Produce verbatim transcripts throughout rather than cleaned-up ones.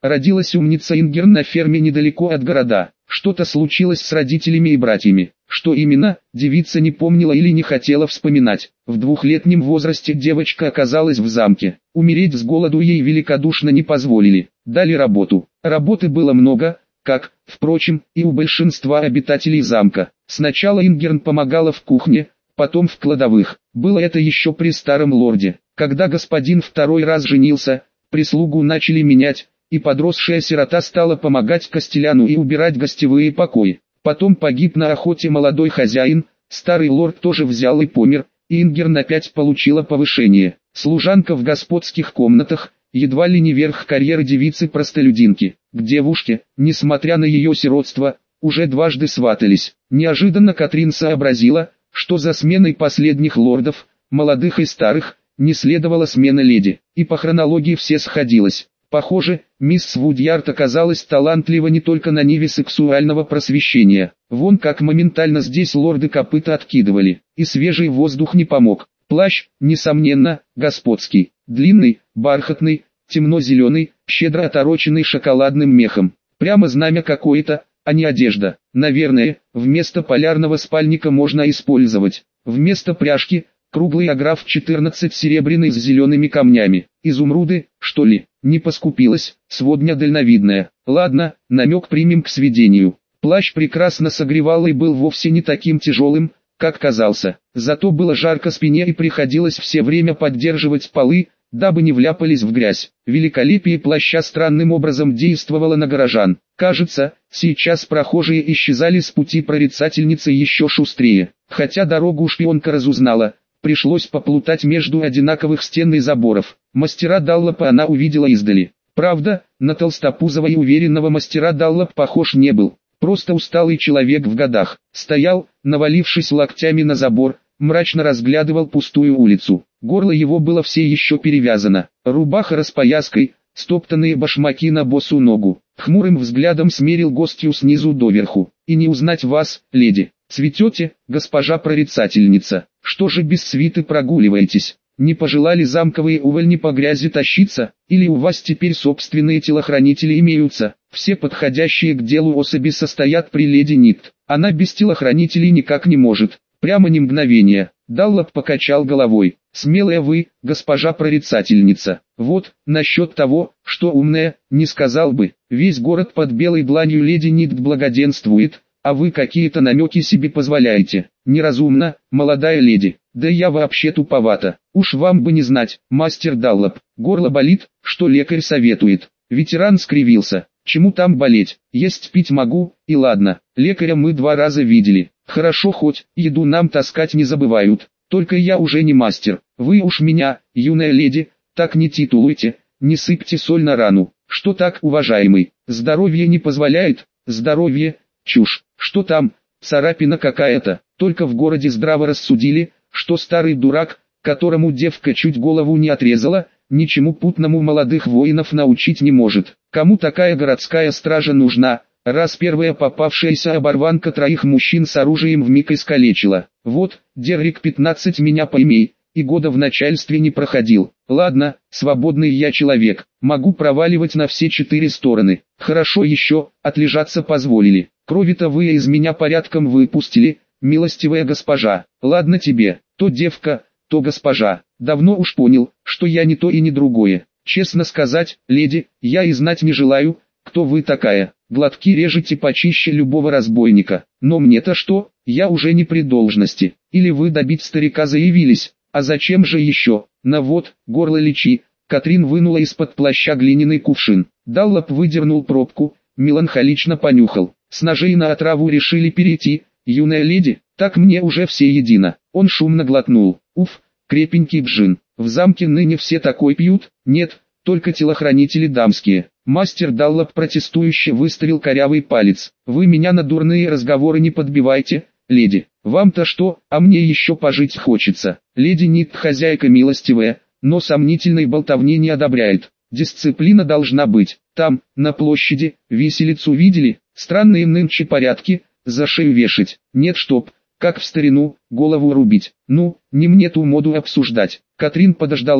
Родилась умница Ингер на ферме недалеко от города. Что-то случилось с родителями и братьями. Что именно, девица не помнила или не хотела вспоминать. В двухлетнем возрасте девочка оказалась в замке. Умереть с голоду ей великодушно не позволили. Дали работу. Работы было много, как, впрочем, и у большинства обитателей замка. Сначала Ингерн помогала в кухне, потом в кладовых. Было это еще при старом лорде. Когда господин второй раз женился, прислугу начали менять, и подросшая сирота стала помогать Костеляну и убирать гостевые покои. Потом погиб на охоте молодой хозяин, старый лорд тоже взял и помер, и Ингерн опять получила повышение. Служанка в господских комнатах, едва ли не верх карьеры девицы-простолюдинки. К девушке, несмотря на ее сиротство, уже дважды сватались. Неожиданно Катрин сообразила, что за сменой последних лордов, молодых и старых, не следовала смена леди, и по хронологии все сходилось. Похоже, мисс Вудьярд оказалась талантлива не только на ниве сексуального просвещения. Вон как моментально здесь лорды копыта откидывали, и свежий воздух не помог. Плащ, несомненно, господский, длинный, бархатный, темно-зеленый, щедро отороченный шоколадным мехом. Прямо знамя какое-то, а не одежда. Наверное, вместо полярного спальника можно использовать. Вместо пряжки, круглый аграф четырнадцать серебряный с зелеными камнями. Изумруды, что ли? Не поскупилась, сводня дальновидная. Ладно, намек примем к сведению. Плащ прекрасно согревал и был вовсе не таким тяжелым, как казался. Зато было жарко спине и приходилось все время поддерживать полы, дабы не вляпались в грязь. Великолепие плаща странным образом действовало на горожан. Кажется, сейчас прохожие исчезали с пути прорицательницы еще шустрее. Хотя дорогу шпионка разузнала, пришлось поплутать между одинаковых стен и заборов. Мастера Даллопа она увидела издали. Правда, на толстопузого и уверенного мастера Даллоп похож не был. Просто усталый человек в годах. Стоял, навалившись локтями на забор, мрачно разглядывал пустую улицу. Горло его было все еще перевязано. Рубаха распояской, стоптанные башмаки на босу ногу. Хмурым взглядом смерил гостью снизу доверху. И не узнать вас, леди. Цветете, госпожа прорицательница. Что же без свиты прогуливаетесь? Не пожелали замковые увольни по грязи тащиться? Или у вас теперь собственные телохранители имеются? Все подходящие к делу особи состоят при леди Нитт. Она без телохранителей никак не может. Прямо ни мгновения. Даллоп покачал головой. Смелая вы, госпожа прорицательница. Вот, насчет того, что умная, не сказал бы. Весь город под белой дланью леди Нитт благоденствует, а вы какие-то намеки себе позволяете. Неразумно, молодая леди. Да я вообще туповата. Уж вам бы не знать, мастер Даллоп. Горло болит, что лекарь советует. Ветеран скривился. Чему там болеть? Есть пить могу, и ладно. Лекаря мы два раза видели. Хорошо хоть, еду нам таскать не забывают. Только я уже не мастер. Вы уж меня, юная леди, так не титулуйте, не сыпьте соль на рану. Что так, уважаемый? Здоровье не позволяет? Здоровье? Чушь. Что там? Царапина какая-то. Только в городе здраво рассудили, что старый дурак, которому девка чуть голову не отрезала, ничему путному молодых воинов научить не может. Кому такая городская стража нужна, раз первая попавшаяся оборванка троих мужчин с оружием вмиг искалечила? Вот, Деррик пятнадцать меня поймей, и года в начальстве не проходил. Ладно, свободный я человек, могу проваливать на все четыре стороны. Хорошо еще, отлежаться позволили. Крови-то вы из меня порядком выпустили, милостивая госпожа. Ладно тебе, то девка, то госпожа. Давно уж понял, что я не то и не другое. Честно сказать, леди, я и знать не желаю, кто вы такая. Глотки режете почище любого разбойника. Но мне-то что, я уже не при должности. Или вы добить старика заявились, а зачем же еще? На вот, горло лечи. Катрин вынула из-под плаща глиняный кувшин. Даллоп выдернул пробку, меланхолично понюхал. С ножей на отраву решили перейти, юная леди, так мне уже все едино. Он шумно глотнул. Уф, крепенький джин. В замке ныне все такой пьют? Нет, только телохранители дамские. Мастер Даллоп протестующе выставил корявый палец. Вы меня на дурные разговоры не подбивайте, леди. Вам-то что, а мне еще пожить хочется. Леди Нитт хозяйка милостивая, но сомнительной болтовни не одобряет. Дисциплина должна быть. Там, на площади, виселицу видели? Странные нынче порядки, за шею вешать. Нет, чтоб, как в старину, голову рубить. Ну, не мне ту моду обсуждать. Катрин подождала,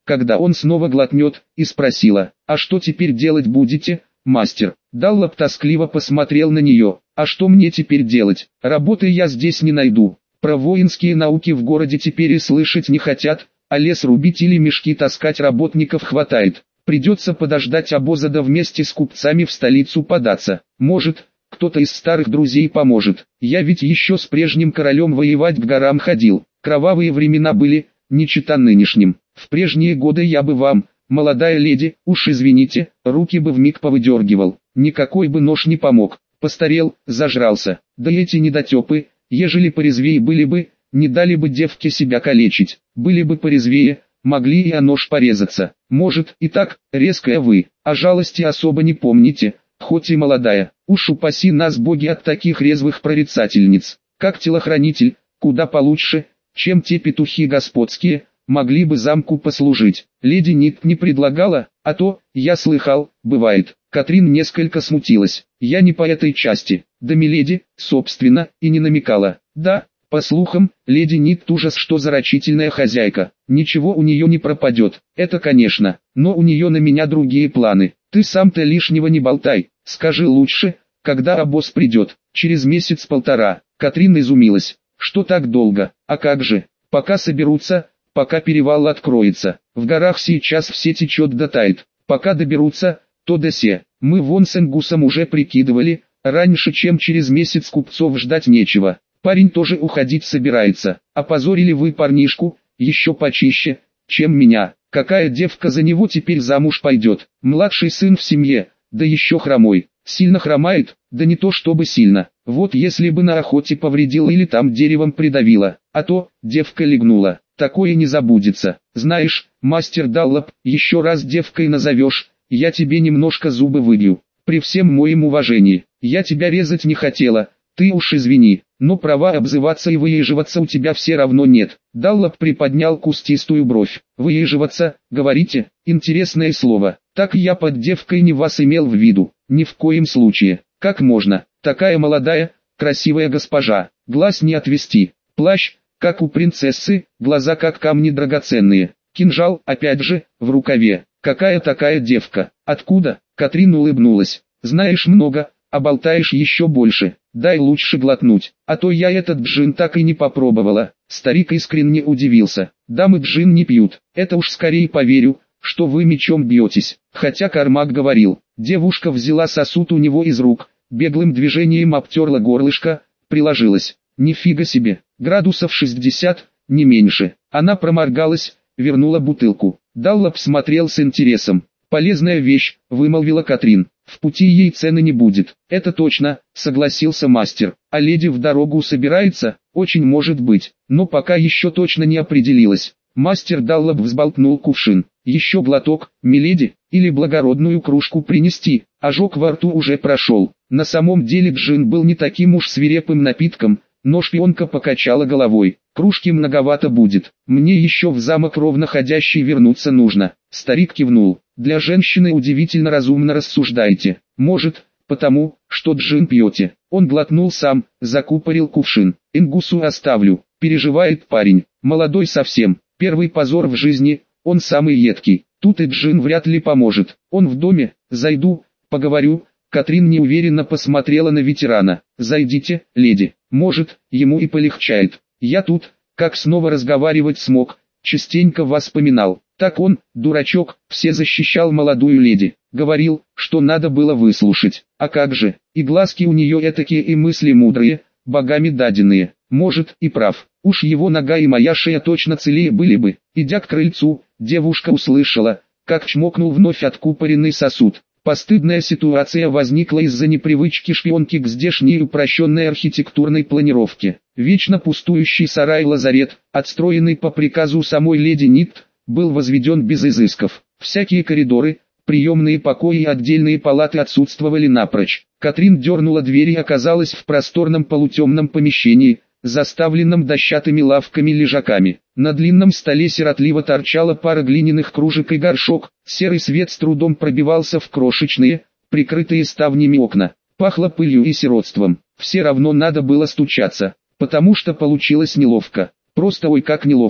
когда он снова глотнет, и спросила: «А что теперь делать будете, мастер?» Даллоп тоскливо посмотрел на нее. «А что мне теперь делать? Работы я здесь не найду. Про воинские науки в городе теперь и слышать не хотят, а лес рубить или мешки таскать работников хватает. Придется подождать обоза, да вместе с купцами в столицу податься. Может, кто-то из старых друзей поможет. Я ведь еще с прежним королем воевать к горам ходил. Кровавые времена были, не чета нынешним. В прежние годы я бы вам, молодая леди, уж извините, руки бы вмиг повыдергивал. Никакой бы нож не помог. Постарел, зажрался. Да эти недотепы, ежели порезвее были бы, не дали бы девке себя калечить. Были бы порезвее, могли и о нож порезаться. Может, и так, резкая вы, а жалости особо не помните, хоть и молодая. Уж упаси нас боги от таких резвых прорицательниц. Как телохранитель, куда получше, чем те петухи господские, могли бы замку послужить. Леди Нит не предлагала, а то, я слыхал, бывает. Катрин несколько смутилась. Я не по этой части. Да миледи, собственно, и не намекала. Да, по слухам, леди Нит ужас, что за рачительная хозяйка. Ничего у нее не пропадет, это конечно, но у нее на меня другие планы. Ты сам-то лишнего не болтай, скажи лучше, когда обоз придет. Через месяц-полтора. Катрин изумилась. Что так долго? А как же? Пока соберутся, пока перевал откроется. В горах сейчас все течет да тает. Пока доберутся, то да се. Мы вон с Энгусом уже прикидывали, раньше чем через месяц купцов ждать нечего. Парень тоже уходить собирается. Опозорили вы парнишку, еще почище, чем меня. Какая девка за него теперь замуж пойдет? Младший сын в семье, да еще хромой. Сильно хромает, да не то чтобы сильно. Вот если бы на охоте повредила или там деревом придавила, а то, девка легнула. Такое не забудется. Знаешь, мастер Даллоп, еще раз девкой назовешь, я тебе немножко зубы выбью. При всем моем уважении, я тебя резать не хотела, ты уж извини, но права обзываться и выеживаться у тебя все равно нет. Даллоп приподнял кустистую бровь. Выеживаться, говорите, интересное слово. Так я под девкой не вас имел в виду, ни в коем случае. Как можно, такая молодая, красивая госпожа, глаз не отвести, плащ, как у принцессы, глаза как камни драгоценные, кинжал, опять же, в рукаве. Какая такая девка? Откуда? Катрин улыбнулась. Знаешь много, а болтаешь еще больше. Дай лучше глотнуть, а то я этот джин так и не попробовала. Старик искренне удивился. Дамы джин не пьют, это уж скорее поверю, что вы мечом бьетесь. Хотя Кармак говорил, девушка взяла сосуд у него из рук, беглым движением обтерла горлышко, приложилась. Нифига себе, градусов шестьдесят, не меньше. Она проморгалась, вернула бутылку. Даллоп смотрел с интересом. «Полезная вещь», — вымолвила Катрин. «В пути ей цены не будет». «Это точно», — согласился мастер. «А леди в дорогу собирается?» «Очень может быть, но пока еще точно не определилась». Мастер Даллоп взболтнул кувшин. «Еще глоток, миледи, или благородную кружку принести?» Ожог во рту уже прошел. На самом деле джин был не таким уж свирепым напитком, но шпионка покачала головой. «Кружки многовато будет. Мне еще в замок ровно ходящий вернуться нужно». Старик кивнул. «Для женщины удивительно разумно рассуждаете. Может, потому, что джин пьете». Он глотнул сам, закупорил кувшин. «Ингусу оставлю», — переживает парень. Молодой совсем. Первый позор в жизни, он самый едкий. Тут и джин вряд ли поможет. Он в доме, зайду, поговорю. Катрин неуверенно посмотрела на ветерана. «Зайдите, леди, может, ему и полегчает. Я тут, как снова разговаривать смог, частенько вас поминал. Так он, дурачок, все защищал молодую леди. Говорил, что надо было выслушать. А как же, и глазки у нее этакие и мысли мудрые, богами даденные. Может, и прав. Уж его нога и моя шея точно целее были бы». Идя к крыльцу, девушка услышала, как чмокнул вновь откупоренный сосуд. Постыдная ситуация возникла из-за непривычки шпионки к здешней упрощенной архитектурной планировке. Вечно пустующий сарай-лазарет, отстроенный по приказу самой леди Нит, был возведен без изысков. Всякие коридоры, приемные покои и отдельные палаты отсутствовали напрочь. Катрин дернула дверь и оказалась в просторном полутемном помещении, заставленном дощатыми лавками-лежаками. На длинном столе сиротливо торчала пара глиняных кружек и горшок, серый свет с трудом пробивался в крошечные, прикрытые ставнями окна. Пахло пылью и сиротством. Все равно надо было стучаться, потому что получилось неловко. Просто ой как неловко.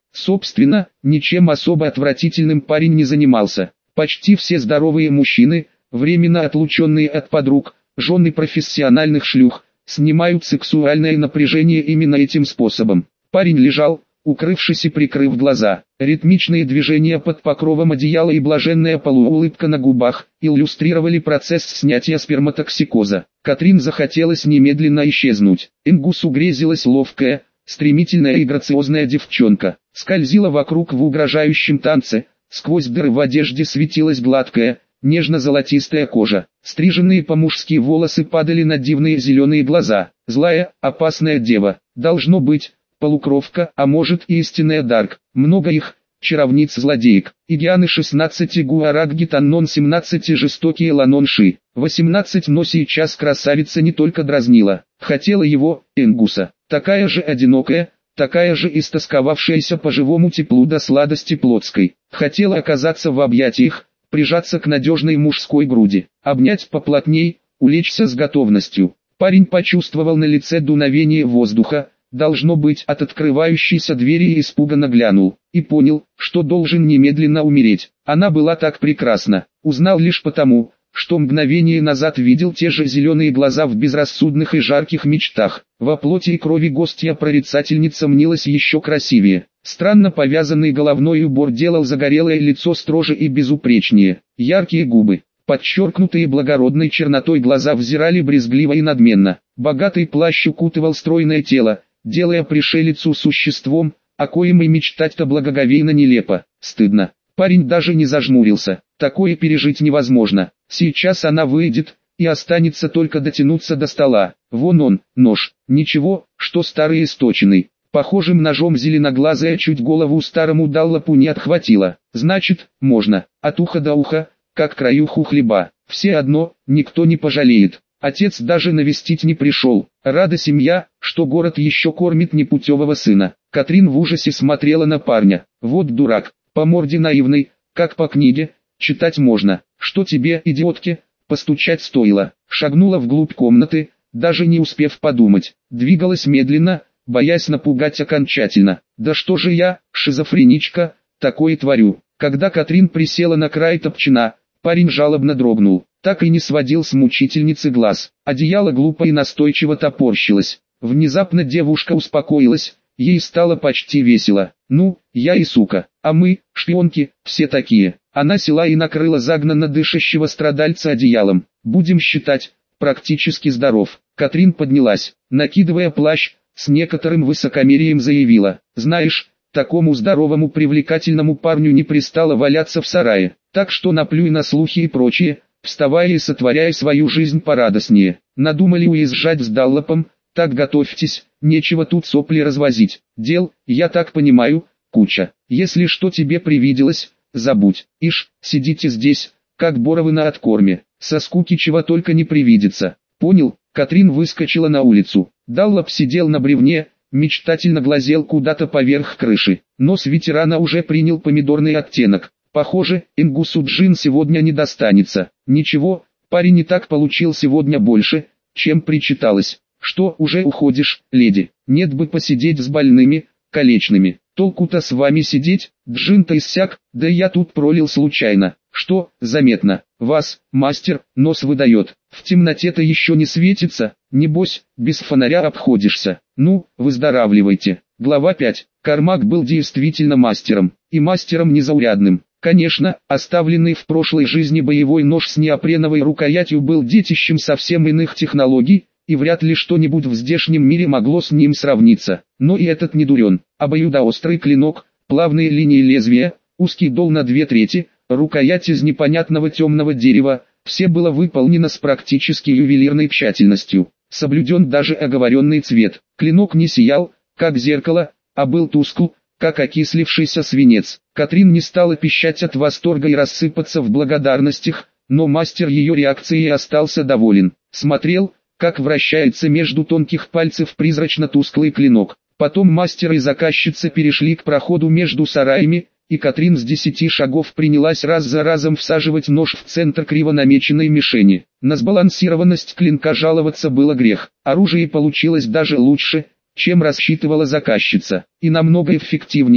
Собственно, ничем особо отвратительным парень не занимался. Почти все здоровые мужчины, временно отлученные от подруг, жены профессиональных шлюх, снимают сексуальное напряжение именно этим способом. Парень лежал, укрывшись и прикрыв глаза. Ритмичные движения под покровом одеяла и блаженная полуулыбка на губах иллюстрировали процесс снятия сперматоксикоза. Катрин захотелось немедленно исчезнуть. Ингусу грезилась ловкая, стремительная и грациозная девчонка. Скользила вокруг в угрожающем танце, сквозь дыры в одежде светилась гладкая, нежно-золотистая кожа. Стриженные по-мужски волосы падали на дивные зеленые глаза. Злая, опасная дева. Должно быть, полукровка, а может и истинная Дарк. Много их, чаровниц-злодеек. Игианы шестнадцать, Гуарак Гитаннон семнадцать, жестокие Ланонши. восемнадцать. Но сейчас красавица не только дразнила, хотела его, Ингуса. Такая же одинокая, такая же истосковавшаяся по живому теплу до сладости плотской. Хотела оказаться в объятиях, прижаться к надежной мужской груди, обнять поплотней, улечься с готовностью. Парень почувствовал на лице дуновение воздуха, должно быть от открывающейся двери, и испуганно глянул, и понял, что должен немедленно умереть. Она была так прекрасна, узнал лишь потому, что мгновение назад видел те же зеленые глаза в безрассудных и жарких мечтах. Во плоти и крови гостья прорицательница мнилась еще красивее. Странно повязанный головной убор делал загорелое лицо строже и безупречнее. Яркие губы, подчеркнутые благородной чернотой глаза взирали брезгливо и надменно. Богатый плащ укутывал стройное тело, делая пришелицу существом, о коем и мечтать-то благоговейно нелепо. Стыдно. Парень даже не зажмурился. Такое пережить невозможно. Сейчас она выйдет, и останется только дотянуться до стола. Вон он, нож. Ничего, что старый источенный. Похожим ножом зеленоглазая чуть голову старому Даллопу не отхватила. Значит, можно. От уха до уха, как краюху хлеба. Все одно, никто не пожалеет. Отец даже навестить не пришел. Рада семья, что город еще кормит непутевого сына. Катрин в ужасе смотрела на парня. Вот дурак, по морде наивный, как по книге, читать можно. Что тебе, идиотке, постучать стоило. Шагнула вглубь комнаты, даже не успев подумать. Двигалась медленно, боясь напугать окончательно. Да что же я, шизофреничка, такое творю. Когда Катрин присела на край топчина, парень жалобно дрогнул. Так и не сводил с мучительницы глаз. Одеяло глупо и настойчиво топорщилось. Внезапно девушка успокоилась, ей стало почти весело. Ну, я и сука, а мы, шпионки, все такие. Она села и накрыла загнанно дышащего страдальца одеялом. Будем считать, практически здоров. Катрин поднялась, накидывая плащ, с некоторым высокомерием заявила: знаешь, такому здоровому привлекательному парню не пристало валяться в сарае. Так что наплюй на слухи и прочее, вставая и сотворяя свою жизнь порадостнее. Надумали уезжать с Даллопом, так готовьтесь, нечего тут сопли развозить. Дел, я так понимаю, куча. Если что тебе привиделось, забудь. Ишь, сидите здесь, как боровы на откорме. Со скуки чего только не привидится. Понял? Катрин выскочила на улицу. Даллоп сидел на бревне, мечтательно глазел куда-то поверх крыши. Нос ветерана уже принял помидорный оттенок. Похоже, Ингусу Джин сегодня не достанется. Ничего, парень и так получил сегодня больше, чем причиталось. Что, уже уходишь, леди? Нет бы посидеть с больными, калечными. Толку-то с вами сидеть, Джин-то иссяк, да я тут пролил случайно. Что, заметно, вас, мастер, нос выдает. В темноте-то еще не светится, небось, без фонаря обходишься. Ну, выздоравливайте. Глава пять. Кармак был действительно мастером, и мастером незаурядным. Конечно, оставленный в прошлой жизни боевой нож с неопреновой рукоятью был детищем совсем иных технологий, и вряд ли что-нибудь в здешнем мире могло с ним сравниться. Но и этот не дурен. Обоюдоострый клинок, плавные линии лезвия, узкий дол на две трети, рукоять из непонятного темного дерева, все было выполнено с практически ювелирной тщательностью. Соблюден даже оговоренный цвет. Клинок не сиял, как зеркало, а был тускл, как окислившийся свинец. Катрин не стала пищать от восторга и рассыпаться в благодарностях, но мастер ее реакцией остался доволен. Смотрел, как вращается между тонких пальцев призрачно-тусклый клинок. Потом мастер и заказчица перешли к проходу между сараями, и Катрин с десяти шагов принялась раз за разом всаживать нож в центр криво намеченной мишени. На сбалансированность клинка жаловаться было грех. Оружие получилось даже лучше, чем рассчитывала заказчица, и намного эффективнее,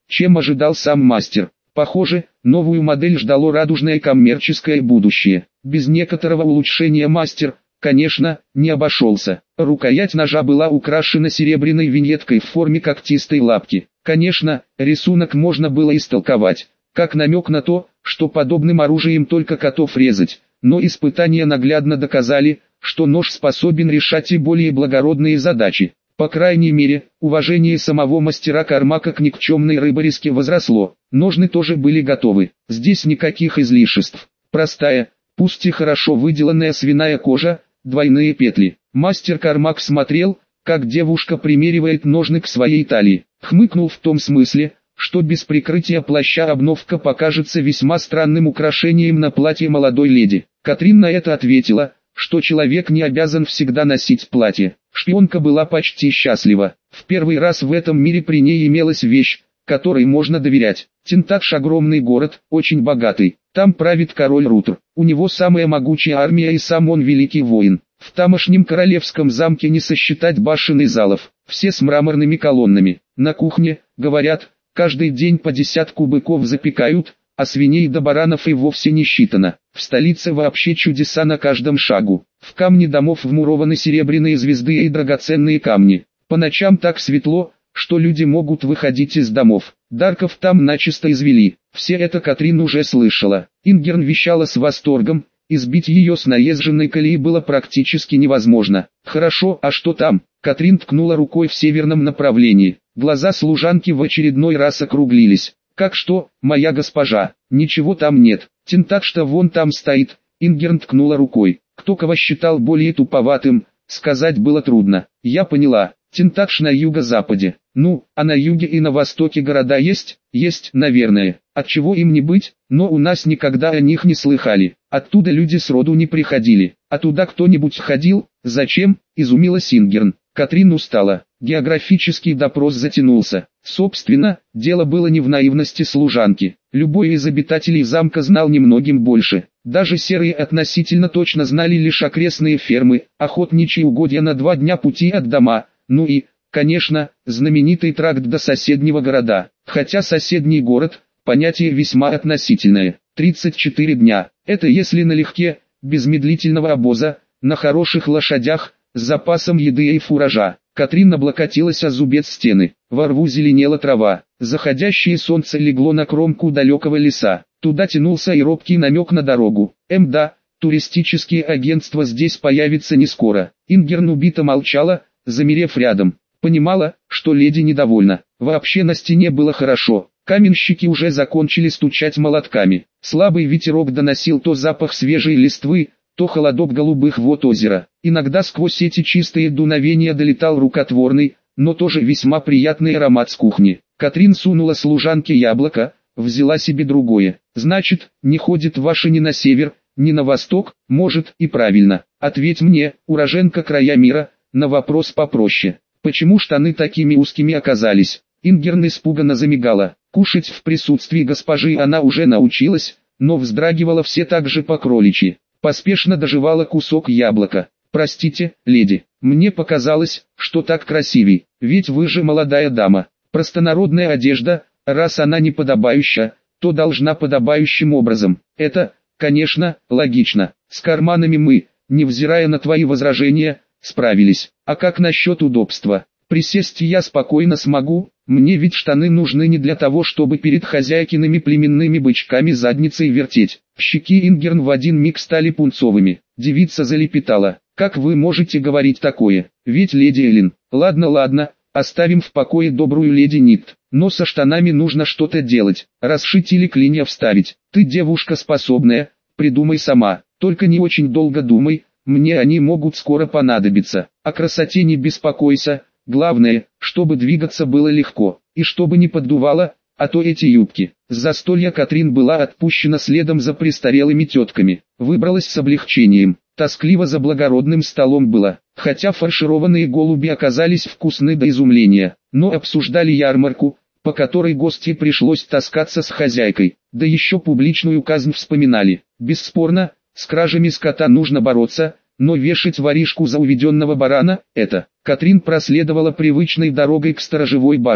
чем ожидал сам мастер. Похоже, новую модель ждало радужное коммерческое будущее. Без некоторого улучшения мастер, конечно, не обошелся. Рукоять ножа была украшена серебряной виньеткой в форме когтистой лапки. Конечно, рисунок можно было истолковать как намек на то, что подобным оружием только котов резать, но испытания наглядно доказали, что нож способен решать и более благородные задачи. По крайней мере, уважение самого мастера Кармака к никчемной рыборезке возросло. Ножны тоже были готовы. Здесь никаких излишеств. Простая, пусть и хорошо выделанная свиная кожа, двойные петли. Мастер Кармак смотрел, как девушка примеривает ножны к своей талии. Хмыкнул в том смысле, что без прикрытия плаща обновка покажется весьма странным украшением на платье молодой леди. Катрин на это ответила, что человек не обязан всегда носить платье. Шпионка была почти счастлива. В первый раз в этом мире при ней имелась вещь, которой можно доверять. Тентакш — огромный город, очень богатый. Там правит король Рутр. У него самая могучая армия и сам он великий воин. В тамошнем королевском замке не сосчитать башен и залов. Все с мраморными колоннами. На кухне, говорят, каждый день по десятку быков запекают, а свиней да баранов и вовсе не считано. В столице вообще чудеса на каждом шагу. В камни домов вмурованы серебряные звезды и драгоценные камни. По ночам так светло, что люди могут выходить из домов. Дарков там начисто извели. Все это Катрин уже слышала. Ингерн вещала с восторгом, и сбить ее с наезженной колеи было практически невозможно. Хорошо, а что там? Катрин ткнула рукой в северном направлении. Глаза служанки в очередной раз округлились. «Как что, моя госпожа? Ничего там нет. Тентакш-то вон там стоит». Ингерн ткнула рукой. Кто кого считал более туповатым, сказать было трудно. «Я поняла. Тентакш на юго-западе. Ну, а на юге и на востоке города есть?» «Есть, наверное. Отчего им не быть? Но у нас никогда о них не слыхали. Оттуда люди сроду не приходили. А туда кто-нибудь ходил? Зачем?» — изумилась Ингерн. Катрин устала. Географический допрос затянулся. Собственно, дело было не в наивности служанки. Любой из обитателей замка знал немногим больше. Даже серые относительно точно знали лишь окрестные фермы, охотничьи угодья на два дня пути от дома, ну и, конечно, знаменитый тракт до соседнего города. Хотя соседний город – понятие весьма относительное. тридцать четыре дня. Это если налегке, без медлительного обоза, на хороших лошадях, с запасом еды и фуража. Катрин облокотилась о зубец стены. Во рву зеленела трава. Заходящее солнце легло на кромку далекого леса. Туда тянулся и робкий намек на дорогу. Эм да, туристические агентства здесь появятся не скоро. Ингерн убито молчала, замерев рядом. Понимала, что леди недовольна. Вообще на стене было хорошо. Каменщики уже закончили стучать молотками. Слабый ветерок доносил то запах свежей листвы, то холодок голубых вод озера. Иногда сквозь эти чистые дуновения долетал рукотворный, но тоже весьма приятный аромат с кухни. Катрин сунула служанке яблоко, взяла себе другое. «Значит, не ходит ваша ни на север, ни на восток?» «Может, и правильно. Ответь мне, уроженка края мира, на вопрос попроще. Почему штаны такими узкими оказались?» Ингерн испуганно замигала. Кушать в присутствии госпожи она уже научилась, но вздрагивала все так же по-кроличьи. Поспешно дожевала кусок яблока. «Простите, леди, мне показалось, что так красивей, ведь вы же молодая дама. Простонародная одежда, раз она не подобающая, то должна подобающим образом. Это, конечно, логично. С карманами мы, невзирая на твои возражения, справились. А как насчет удобства? Присесть я спокойно смогу, мне ведь штаны нужны не для того, чтобы перед хозяйкиными племенными бычками задницей вертеть». Щеки Ингерн в один миг стали пунцовыми. Девица залепетала. «Как вы можете говорить такое? Ведь леди Эллин...» «Ладно, ладно, оставим в покое добрую леди Нитт. Но со штанами нужно что-то делать, расшить или клинья вставить. Ты девушка способная, придумай сама, только не очень долго думай, мне они могут скоро понадобиться. О красоте не беспокойся, главное, чтобы двигаться было легко, и чтобы не поддувало, а то эти юбки». С застолья Катрин была отпущена следом за престарелыми тетками. Выбралась с облегчением. Тоскливо за благородным столом было, хотя фаршированные голуби оказались вкусны до изумления, но обсуждали ярмарку, по которой гостье пришлось таскаться с хозяйкой, да еще публичную казнь вспоминали. Бесспорно, с кражами скота нужно бороться, но вешать воришку за уведенного барана – это. Катрин проследовала привычной дорогой к сторожевой башне.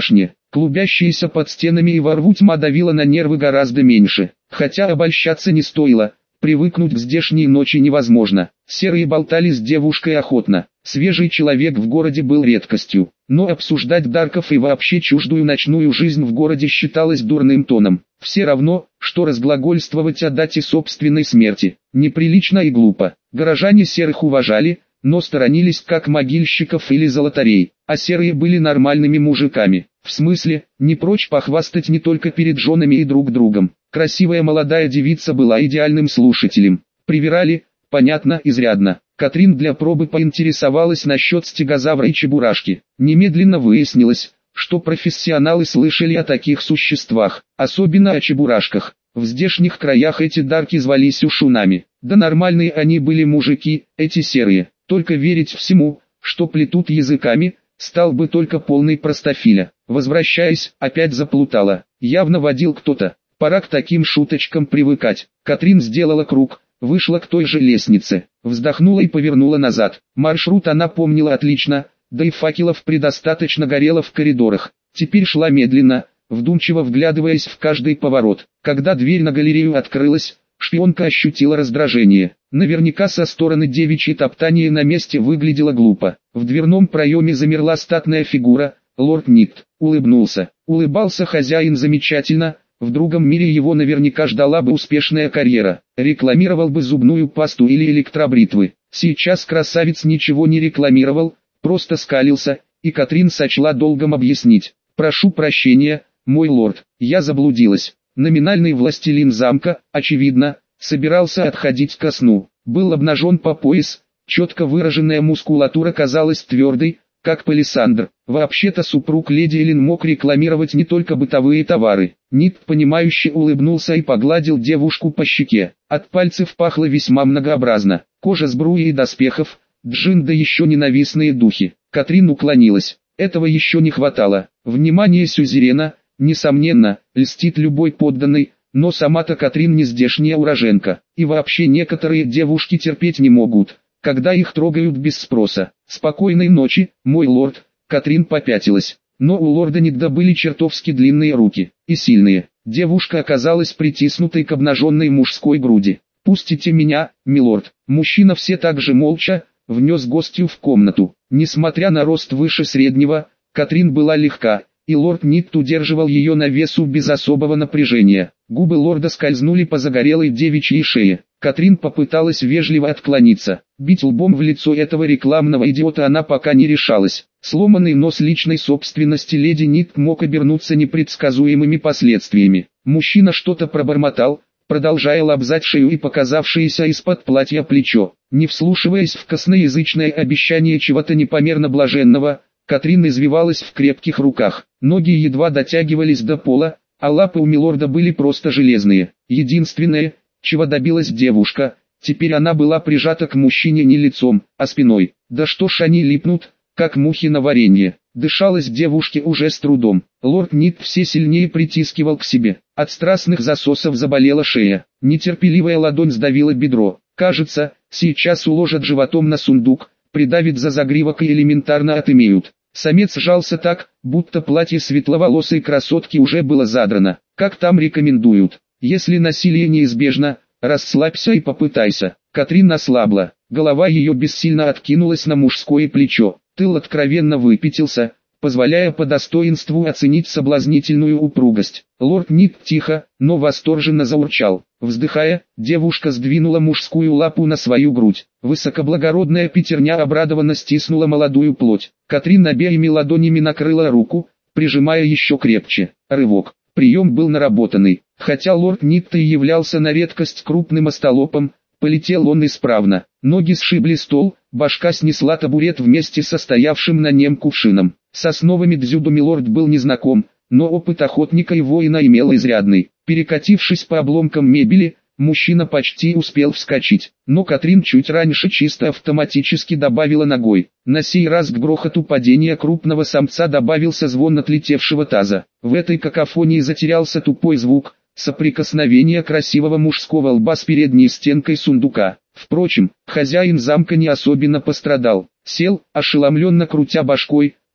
Клубящиеся под стенами и во рву тьма давила на нервы гораздо меньше. Хотя обольщаться не стоило, привыкнуть к здешней ночи невозможно. Серые болтали с девушкой охотно. Свежий человек в городе был редкостью. Но обсуждать Дарков и вообще чуждую ночную жизнь в городе считалось дурным тоном. Все равно, что разглагольствовать о дате собственной смерти. Неприлично и глупо. Горожане серых уважали, но сторонились как могильщиков или золотарей, а серые были нормальными мужиками. В смысле, не прочь похвастать не только перед женами и друг другом. Красивая молодая девица была идеальным слушателем. Привирали, понятно, изрядно. Катрин для пробы поинтересовалась насчет стегозавра и чебурашки. Немедленно выяснилось, что профессионалы слышали о таких существах, особенно о чебурашках. В здешних краях эти дарки звались ушунами. Да нормальные они были мужики, эти серые. Только верить всему, что плетут языками, стал бы только полный простофиля. Возвращаясь, опять заплутала. Явно водил кто-то. Пора к таким шуточкам привыкать. Катрин сделала круг, вышла к той же лестнице, вздохнула и повернула назад. Маршрут она помнила отлично, да и факелов предостаточно горело в коридорах. Теперь шла медленно, вдумчиво вглядываясь в каждый поворот. Когда дверь на галерею открылась, шпионка ощутила раздражение. Наверняка со стороны девичье топтание на месте выглядело глупо. В дверном проеме замерла статная фигура, лорд Нит. Улыбнулся. Улыбался хозяин замечательно, в другом мире его наверняка ждала бы успешная карьера. Рекламировал бы зубную пасту или электробритвы. Сейчас красавец ничего не рекламировал, просто скалился, и Катрин сочла долгом объяснить. «Прошу прощения, мой лорд, я заблудилась». Номинальный властелин замка, очевидно, собирался отходить ко сну. Был обнажен по пояс, четко выраженная мускулатура казалась твердой, как палисандр. Вообще-то супруг леди Элин мог рекламировать не только бытовые товары. Нит понимающе улыбнулся и погладил девушку по щеке. От пальцев пахло весьма многообразно. Кожа сбруи и доспехов, джин да еще ненавистные духи. Катрин уклонилась. Этого еще не хватало. Внимание сюзерена, несомненно, льстит любой подданный, но сама-то Катрин не здешняя уроженка. И вообще некоторые девушки терпеть не могут, когда их трогают без спроса. «Спокойной ночи, мой лорд», Катрин попятилась. Но у лорда Нигда были чертовски длинные руки, и сильные. Девушка оказалась притиснутой к обнаженной мужской груди. «Пустите меня, милорд». Мужчина все так же молча внес гостью в комнату. Несмотря на рост выше среднего, Катрин была легка, и лорд Нит удерживал ее на весу без особого напряжения. Губы лорда скользнули по загорелой девичьей шее. Катрин попыталась вежливо отклониться. Бить лбом в лицо этого рекламного идиота она пока не решалась. Сломанный нос личной собственности леди Нит мог обернуться непредсказуемыми последствиями. Мужчина что-то пробормотал, продолжая лобзать шею и показавшееся из-под платья плечо. Не вслушиваясь в косноязычное обещание чего-то непомерно блаженного, Катрин извивалась в крепких руках. Ноги едва дотягивались до пола, а лапы у милорда были просто железные. Единственное, чего добилась девушка, теперь она была прижата к мужчине не лицом, а спиной. Да что ж они липнут, как мухи на варенье. Дышалось девушке уже с трудом. Лорд Нит все сильнее притискивал к себе. От страстных засосов заболела шея. Нетерпеливая ладонь сдавила бедро. Кажется, сейчас уложат животом на сундук, придавит за загривок и элементарно отымеют. Самец сжался так, будто платье светловолосой красотки уже было задрано. Как там рекомендуют? Если насилие неизбежно, расслабься и попытайся. Катрин ослабла. Голова ее бессильно откинулась на мужское плечо. Тыл откровенно выпятился, позволяя по достоинству оценить соблазнительную упругость. Лорд Нит тихо, но восторженно заурчал. Вздыхая, девушка сдвинула мужскую лапу на свою грудь. Высокоблагородная пятерня обрадованно стиснула молодую плоть. Катрин обеими ладонями накрыла руку, прижимая еще крепче. Рывок. Прием был наработанный. Хотя лорд Нитта и являлся на редкость крупным остолопом, полетел он исправно. Ноги сшибли стол, башка снесла табурет вместе со стоявшим на нем кувшином. С основами дзюдо милорд был незнаком, но опыт охотника и воина имел изрядный. Перекатившись по обломкам мебели, мужчина почти успел вскочить, но Катрин чуть раньше чисто автоматически добавила ногой. На сей раз к грохоту падения крупного самца добавился звон отлетевшего таза. В этой какофонии затерялся тупой звук соприкосновения красивого мужского лба с передней стенкой сундука. Впрочем, хозяин замка не особенно пострадал. Сел, ошеломленно крутя башкой,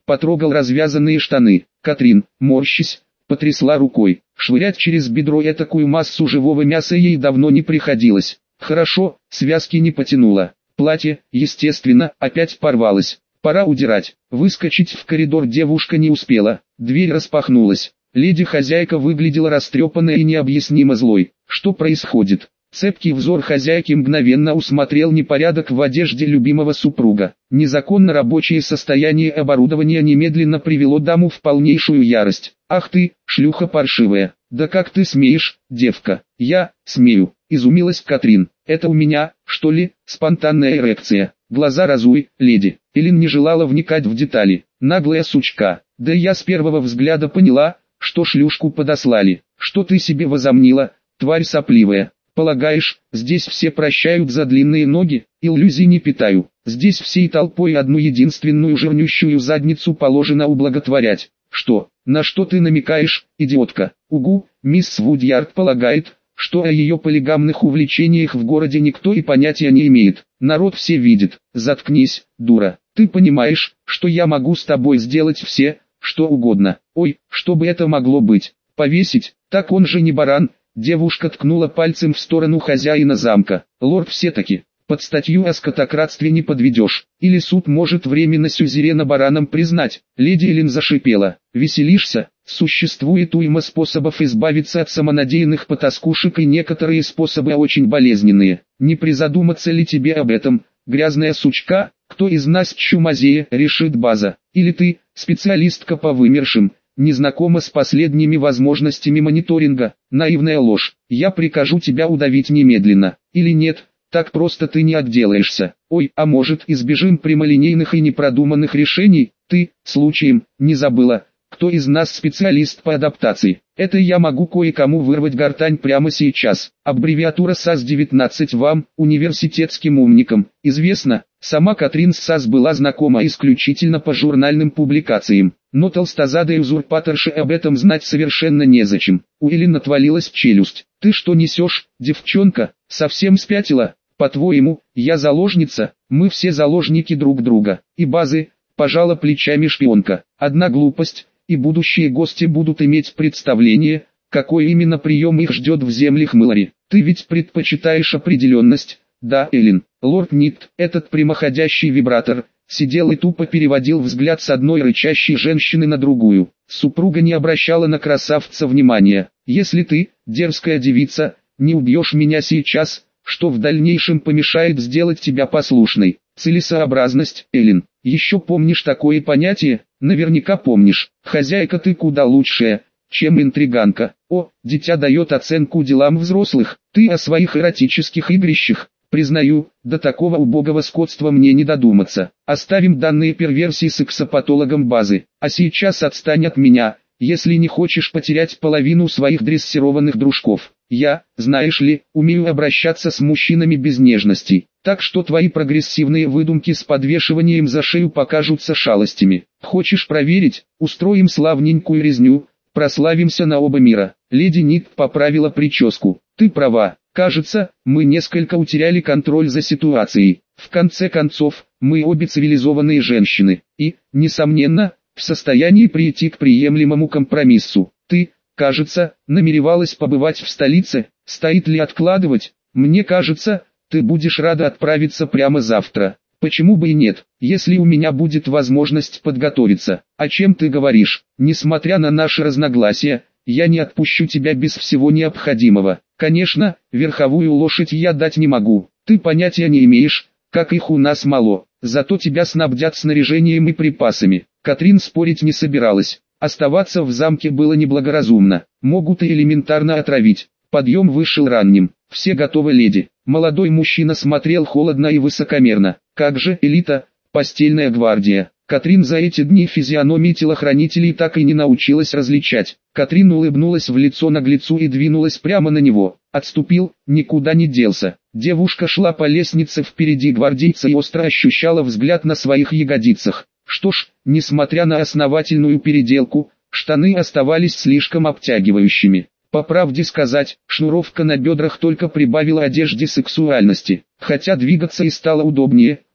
потрогал развязанные штаны. Катрин, морщись, потрясла рукой. Швырять через бедро этакую массу живого мяса ей давно не приходилось. Хорошо, связки не потянуло. Платье, естественно, опять порвалось. Пора удирать. Выскочить в коридор девушка не успела. Дверь распахнулась. Леди-хозяйка выглядела растрепанной и необъяснимо злой. Что происходит? Цепкий взор хозяйки мгновенно усмотрел непорядок в одежде любимого супруга. Незаконно рабочее состояние оборудования немедленно привело даму в полнейшую ярость. «Ах ты, шлюха паршивая! Да как ты смеешь, девка?» «Я, смею», — изумилась Катрин. «Это у меня, что ли, спонтанная эрекция?» «Глаза разуй, леди». Элин не желала вникать в детали. «Наглая сучка. Да я с первого взгляда поняла, что шлюшку подослали. Что ты себе возомнила, тварь сопливая? Полагаешь, здесь все прощают за длинные ноги? Иллюзий не питаю. Здесь всей толпой одну единственную жирнющую задницу положено ублаготворять. Что, на что ты намекаешь, идиотка?» «Угу, мисс Вудьярд полагает, что о ее полигамных увлечениях в городе никто и понятия не имеет. Народ все видит. Заткнись, дура. Ты понимаешь, что я могу с тобой сделать все, что угодно. Ой, что бы это могло быть? Повесить? Так он же не баран». Девушка ткнула пальцем в сторону хозяина замка. «Лорд все-таки, под статью о скотократстве не подведешь. Или суд может временно сюзерена бараном признать». Леди Элин зашипела. «Веселишься? Существует уйма способов избавиться от самонадеянных потаскушек, и некоторые способы очень болезненные. Не призадуматься ли тебе об этом, грязная сучка? Кто из нас чумазее, решит база? Или ты, специалистка по вымершим, не знакома с последними возможностями мониторинга? Наивная ложь. Я прикажу тебя удавить немедленно. Или нет, так просто ты не отделаешься. Ой, а может, избежим прямолинейных и непродуманных решений? Ты, случаем, не забыла, кто из нас специалист по адаптации? Это я могу кое-кому вырвать гортань прямо сейчас. Аббревиатура САС девятнадцать вам, университетским умникам, известно. Сама Катрин с САС была знакома исключительно по журнальным публикациям. Но толстозадой узурпаторше об этом знать совершенно незачем. У Элин отвалилась челюсть. «Ты что несешь, девчонка? Совсем спятила? По-твоему, я заложница? Мы все заложники друг друга. И базы», — пожала плечами шпионка. «Одна глупость, и будущие гости будут иметь представление, какой именно прием их ждет в землях Мэлори. Ты ведь предпочитаешь определенность, да, Элин?» Лорд Нит, этот прямоходящий вибратор, сидел и тупо переводил взгляд с одной рычащей женщины на другую. Супруга не обращала на красавца внимания. «Если ты, дерзкая девица, не убьешь меня сейчас, что в дальнейшем помешает сделать тебя послушной?» «Целесообразность, Элин. Еще помнишь такое понятие?» «Наверняка помнишь. Хозяйка ты куда лучшая, чем интриганка. О, дитя дает оценку делам взрослых. Ты о своих эротических игрищах. Признаю, до такого убогого скотства мне не додуматься. Оставим данные перверсии сексопатологам базы. А сейчас отстань от меня, если не хочешь потерять половину своих дрессированных дружков. Я, знаешь ли, умею обращаться с мужчинами без нежностей. Так что твои прогрессивные выдумки с подвешиванием за шею покажутся шалостями. Хочешь проверить? Устроим славненькую резню, прославимся на оба мира». Леди Нит поправила прическу. «Ты права. Кажется, мы несколько утеряли контроль за ситуацией. В конце концов, мы обе цивилизованные женщины, и, несомненно, в состоянии прийти к приемлемому компромиссу. Ты, кажется, намеревалась побывать в столице. Стоит ли откладывать? Мне кажется, ты будешь рада отправиться прямо завтра. Почему бы и нет, если у меня будет возможность подготовиться? О чем ты говоришь? Несмотря на наши разногласия, я не отпущу тебя без всего необходимого. Конечно, верховую лошадь я дать не могу. Ты понятия не имеешь, как их у нас мало. Зато тебя снабдят снаряжением и припасами». Катрин спорить не собиралась. Оставаться в замке было неблагоразумно. Могут и элементарно отравить. Подъем вышел ранним. «Все готовы, леди». Молодой мужчина смотрел холодно и высокомерно. «Как же, элита, постельная гвардия». Катрин за эти дни физиономии телохранителей так и не научилась различать. Катрин улыбнулась в лицо наглецу и двинулась прямо на него. Отступил, никуда не делся. Девушка шла по лестнице впереди гвардейца и остро ощущала взгляд на своих ягодицах. Что ж, несмотря на основательную переделку, штаны оставались слишком обтягивающими. По правде сказать, шнуровка на бедрах только прибавила одежде сексуальности. Хотя двигаться и стало удобнее,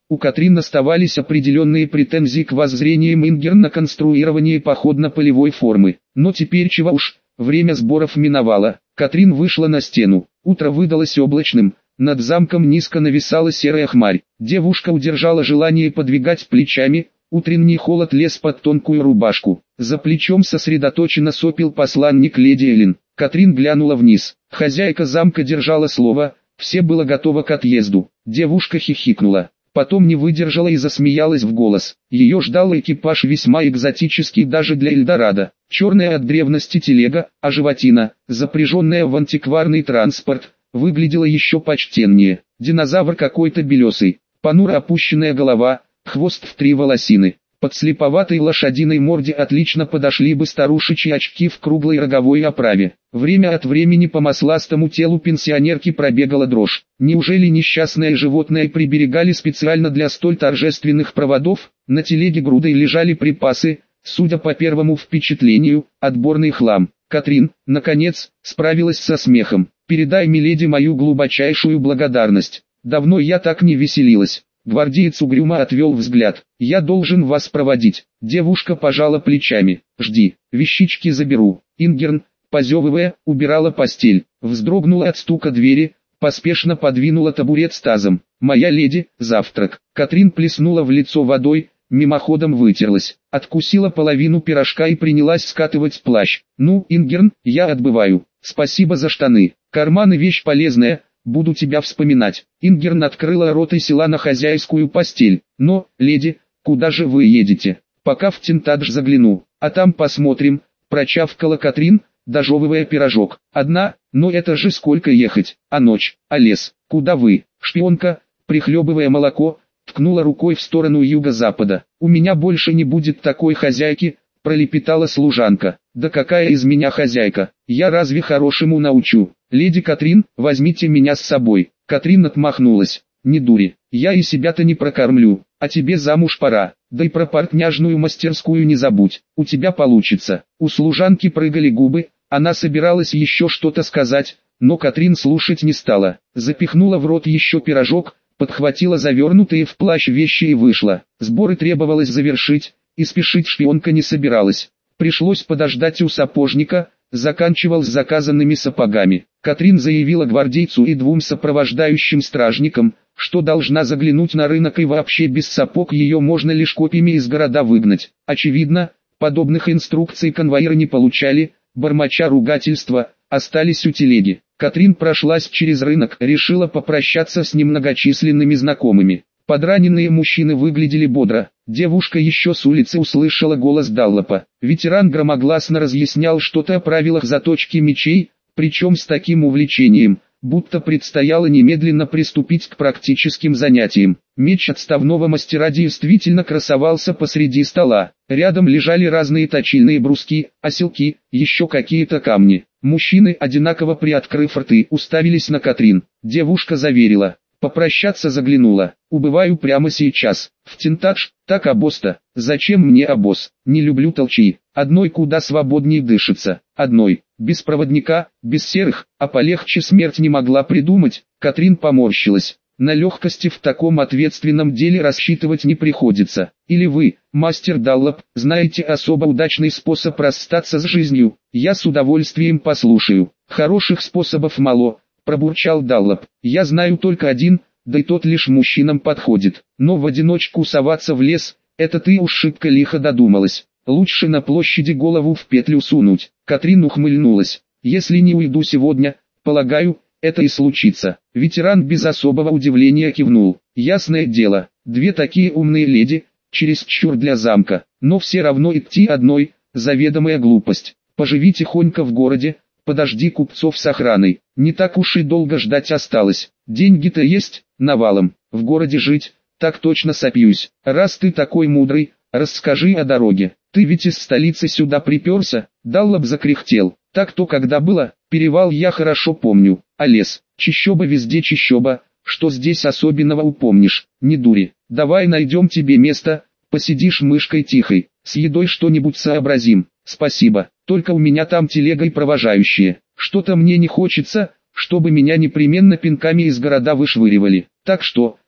У Катрин оставались определенные претензии к воззрениям Ингерн на конструирование походно-полевой формы. Но теперь чего уж, время сборов миновало. Катрин вышла на стену. Утро выдалось облачным, над замком низко нависала серая хмарь. Девушка удержала желание подвигать плечами, утренний холод лез под тонкую рубашку. За плечом сосредоточенно сопел посланник леди Эллен. Катрин глянула вниз. Хозяйка замка держала слово, все было готово к отъезду. Девушка хихикнула. Потом не выдержала и засмеялась в голос. Ее ждал экипаж весьма экзотический даже для Эльдорадо. Черная от древности телега, а животина, запряженная в антикварный транспорт, выглядела еще почтеннее. Динозавр какой-то белесый, понуро опущенная голова, хвост в три волосины. Под слеповатой лошадиной морде отлично подошли бы старушечьи очки в круглой роговой оправе. Время от времени по масластому телу пенсионерки пробегала дрожь. Неужели несчастное животное приберегали специально для столь торжественных проводов? На телеге грудой лежали припасы, судя по первому впечатлению, отборный хлам. Катрин, наконец, справилась со смехом. «Передай миледи мою глубочайшую благодарность. Давно я так не веселилась». Гвардеец угрюмо отвел взгляд. «Я должен вас проводить». Девушка пожала плечами. «Жди, вещички заберу». Ингерн, позевывая, убирала постель. Вздрогнула от стука двери, поспешно подвинула табурет с тазом. «Моя леди, завтрак». Катрин плеснула в лицо водой, мимоходом вытерлась. Откусила половину пирожка и принялась скатывать плащ. «Ну, Ингерн, я отбываю. Спасибо за штаны. Карманы вещь полезная. Буду тебя вспоминать». Ингерн открыла рот и села на хозяйскую постель. «Но, леди, куда же вы едете? Пока в Тинтадж загляну, а там посмотрим», прочавкала Катрин, дожевывая пирожок. «Одна? Но это же сколько ехать? А ночь? А лес? Куда вы?» Шпионка, прихлебывая молоко, ткнула рукой в сторону юго-запада. «У меня больше не будет такой хозяйки», пролепетала служанка. «Да какая из меня хозяйка? Я разве хорошему научу? Леди Катрин, возьмите меня с собой». Катрин отмахнулась. «Не дури, я и себя-то не прокормлю, а тебе замуж пора. Да и про портняжную мастерскую не забудь, у тебя получится». У служанки прыгали губы, она собиралась еще что-то сказать, но Катрин слушать не стала. Запихнула в рот еще пирожок, подхватила завернутые в плащ вещи и вышла. Сборы требовалось завершить, и спешить шпионка не собиралась. Пришлось подождать у сапожника, заканчивал с заказанными сапогами. Катрин заявила гвардейцу и двум сопровождающим стражникам, что должна заглянуть на рынок и вообще без сапог ее можно лишь копьями из города выгнать. Очевидно, подобных инструкций конвоиры не получали, бормоча ругательства, остались у телеги. Катрин прошлась через рынок, решила попрощаться с немногочисленными знакомыми. Подраненные мужчины выглядели бодро. Девушка еще с улицы услышала голос Даллопа. Ветеран громогласно разъяснял что-то о правилах заточки мечей, причем с таким увлечением, будто предстояло немедленно приступить к практическим занятиям. Меч отставного мастера действительно красовался посреди стола. Рядом лежали разные точильные бруски, оселки, еще какие-то камни. Мужчины, одинаково приоткрыв рты, уставились на Катрин. Девушка заверила. Попрощаться заглянула. Убываю прямо сейчас. В Тинтадж, так обоз-то. Зачем мне обоз? Не люблю толчи. Одной куда свободнее дышится. Одной. Без проводника, без серых, а полегче смерть не могла придумать. Катрин поморщилась. На легкости в таком ответственном деле рассчитывать не приходится. Или вы, мастер Даллоп, знаете особо удачный способ расстаться с жизнью? Я с удовольствием послушаю. Хороших способов мало. Пробурчал Даллоп. «Я знаю только один, да и тот лишь мужчинам подходит. Но в одиночку соваться в лес, это ты уж шибко лихо додумалась. Лучше на площади голову в петлю сунуть». Катрин ухмыльнулась. «Если не уйду сегодня, полагаю, это и случится». Ветеран без особого удивления кивнул. «Ясное дело, две такие умные леди, чересчур для замка, но все равно идти одной, заведомая глупость. Поживи тихонько в городе, подожди купцов с охраной. Не так уж и долго ждать осталось. Деньги-то есть, навалом. В городе жить, так точно сопьюсь. Раз ты такой мудрый, расскажи о дороге. Ты ведь из столицы сюда приперся?» Даллоп закряхтел. «Так то когда было, перевал я хорошо помню. А лес, чащоба везде чащоба. Что здесь особенного упомнишь? Не дури. Давай найдем тебе место, посидишь мышкой тихой. С едой что-нибудь сообразим. Спасибо. Только у меня там телега и провожающие. Что-то мне не хочется, чтобы меня непременно пинками из города вышвыривали. Так что,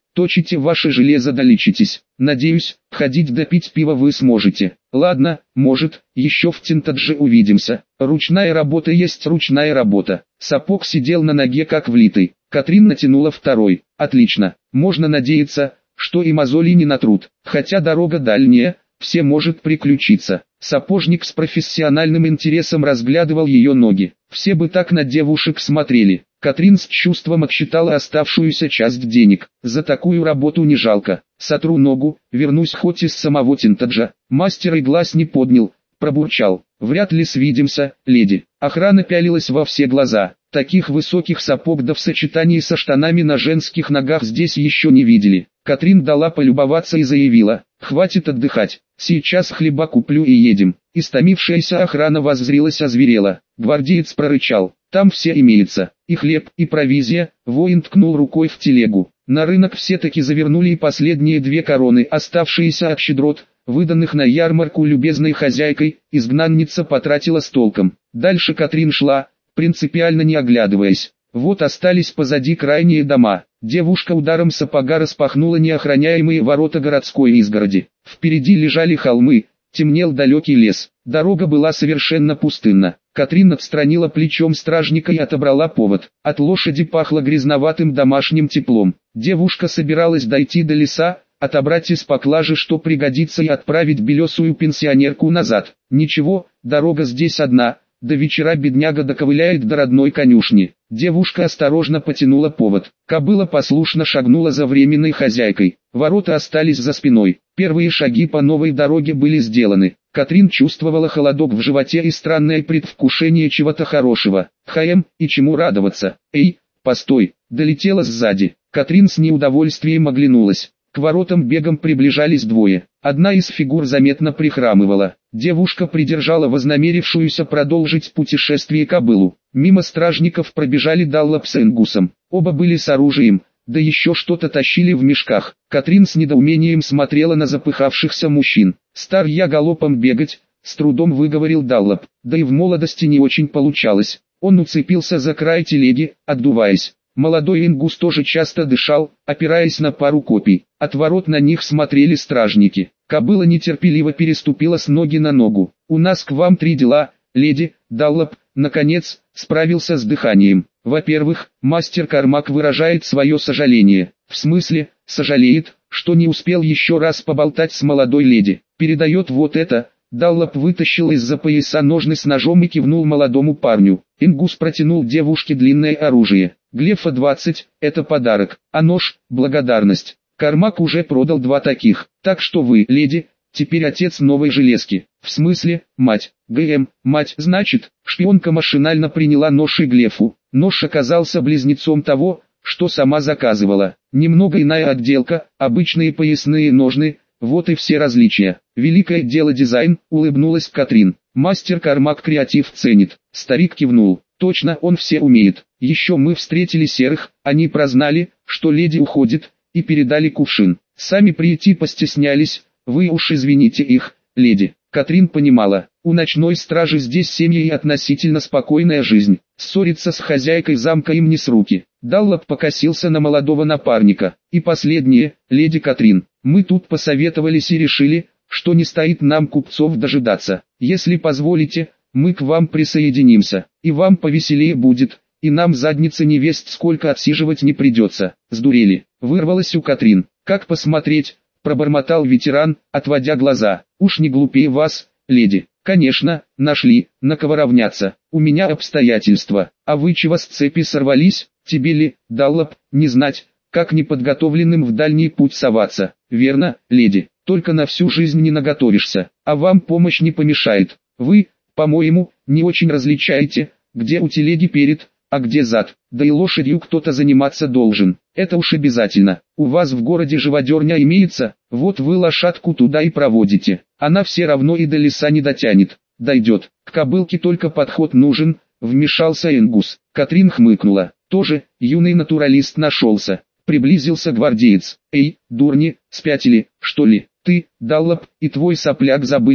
точите ваше железо да лечитесь. Надеюсь, ходить да пить пиво вы сможете. Ладно, может, еще в Тинтадже увидимся. Ручная работа есть ручная работа. Сапог сидел на ноге как влитый. Катрин натянула второй. Отлично, можно надеяться, что и мозоли не натрут. Хотя дорога дальняя, все может приключиться. Сапожник с профессиональным интересом разглядывал ее ноги. Все бы так на девушек смотрели. Катрин с чувством отсчитала оставшуюся часть денег. За такую работу не жалко. Сотру ногу, вернусь хоть из самого Тинтаджа. Мастер и глаз не поднял, пробурчал. Вряд ли свидимся, леди. Охрана пялилась во все глаза. Таких высоких сапог да в сочетании со штанами на женских ногах здесь еще не видели. Катрин дала полюбоваться и заявила: «Хватит отдыхать, сейчас хлеба куплю и едем». Истомившаяся охрана воззрилась озверела. Гвардеец прорычал: «Там все имеется, и хлеб, и провизия». Воин ткнул рукой в телегу. На рынок все-таки завернули и последние две короны, оставшиеся от щедрот, выданных на ярмарку любезной хозяйкой, изгнанница потратила с толком. Дальше Катрин шла, принципиально не оглядываясь. Вот остались позади крайние дома. Девушка ударом сапога распахнула неохраняемые ворота городской изгороди. Впереди лежали холмы, темнел далекий лес. Дорога была совершенно пустынна. Катрин отстранила плечом стражника и отобрала повод. От лошади пахло грязноватым домашним теплом. Девушка собиралась дойти до леса, отобрать из поклажи, что пригодится, и отправить белесую пенсионерку назад. Ничего, дорога здесь одна. До вечера бедняга доковыляет до родной конюшни. Девушка осторожно потянула повод. Кобыла послушно шагнула за временной хозяйкой. Ворота остались за спиной. Первые шаги по новой дороге были сделаны. Катрин чувствовала холодок в животе и странное предвкушение чего-то хорошего. Хаем, и чему радоваться? Эй, постой, долетела сзади. Катрин с неудовольствием оглянулась. К воротам бегом приближались двое. Одна из фигур заметно прихрамывала. Девушка придержала вознамерившуюся продолжить путешествие кобылу. Мимо стражников пробежали Даллап с Энгусом. Оба были с оружием, да еще что-то тащили в мешках. Катрин с недоумением смотрела на запыхавшихся мужчин. «Стар я галопом бегать», — с трудом выговорил Даллап. Да и в молодости не очень получалось. Он уцепился за край телеги, отдуваясь. Молодой Энгус тоже часто дышал, опираясь на пару копий. От ворот на них смотрели стражники. Кобыла нетерпеливо переступила с ноги на ногу. «У нас к вам три дела, леди». Даллап, наконец, справился с дыханием. Во-первых, мастер Кармак выражает свое сожаление. В смысле, сожалеет, что не успел еще раз поболтать с молодой леди. Передает вот это. Даллап вытащил из-за пояса ножны с ножом и кивнул молодому парню. Энгус протянул девушке длинное оружие. Глефа двадцать, это подарок, а нож – благодарность. Кармак уже продал два таких, так что вы, леди, теперь отец новой железки. В смысле, мать, ГМ, мать, значит, шпионка машинально приняла нож и Глефу. Нож оказался близнецом того, что сама заказывала. Немного иная отделка, обычные поясные ножны, вот и все различия. Великое дело дизайн, улыбнулась Катрин. Мастер Кармак креатив ценит. Старик кивнул. Точно, он все умеет. Еще мы встретили серых, они прознали, что леди уходит, и передали кувшин. Сами прийти постеснялись, вы уж извините их, леди. Катрин понимала, у ночной стражи здесь семья и относительно спокойная жизнь. Ссориться с хозяйкой замка им не с руки. Даллап покосился на молодого напарника. И последнее, леди Катрин, мы тут посоветовались и решили, что не стоит нам купцов дожидаться. Если позволите, мы к вам присоединимся, и вам повеселее будет, и нам задницы невесть сколько отсиживать не придется. Сдурели, вырвалось у Катрин. Как посмотреть, пробормотал ветеран, отводя глаза. Уж не глупее вас, леди. Конечно, нашли, на кого равняться. У меня обстоятельства. А вы чего с цепи сорвались? Тебе ли, Даллап, не знать, как неподготовленным в дальний путь соваться. Верно, леди, только на всю жизнь не наготовишься, а вам помощь не помешает. Вы, по-моему, не очень различаете, где у телеги перед, а где зад, да и лошадью кто-то заниматься должен. Это уж обязательно. У вас в городе живодерня имеется, вот вы лошадку туда и проводите. Она все равно и до леса не дотянет. Дойдет. К кобылке только подход нужен, вмешался Энгус. Катрин хмыкнула. Тоже, юный натуралист нашелся. Приблизился гвардеец. Эй, дурни, спятили, что ли? Ты, Даллап, и твой сопляк забыли,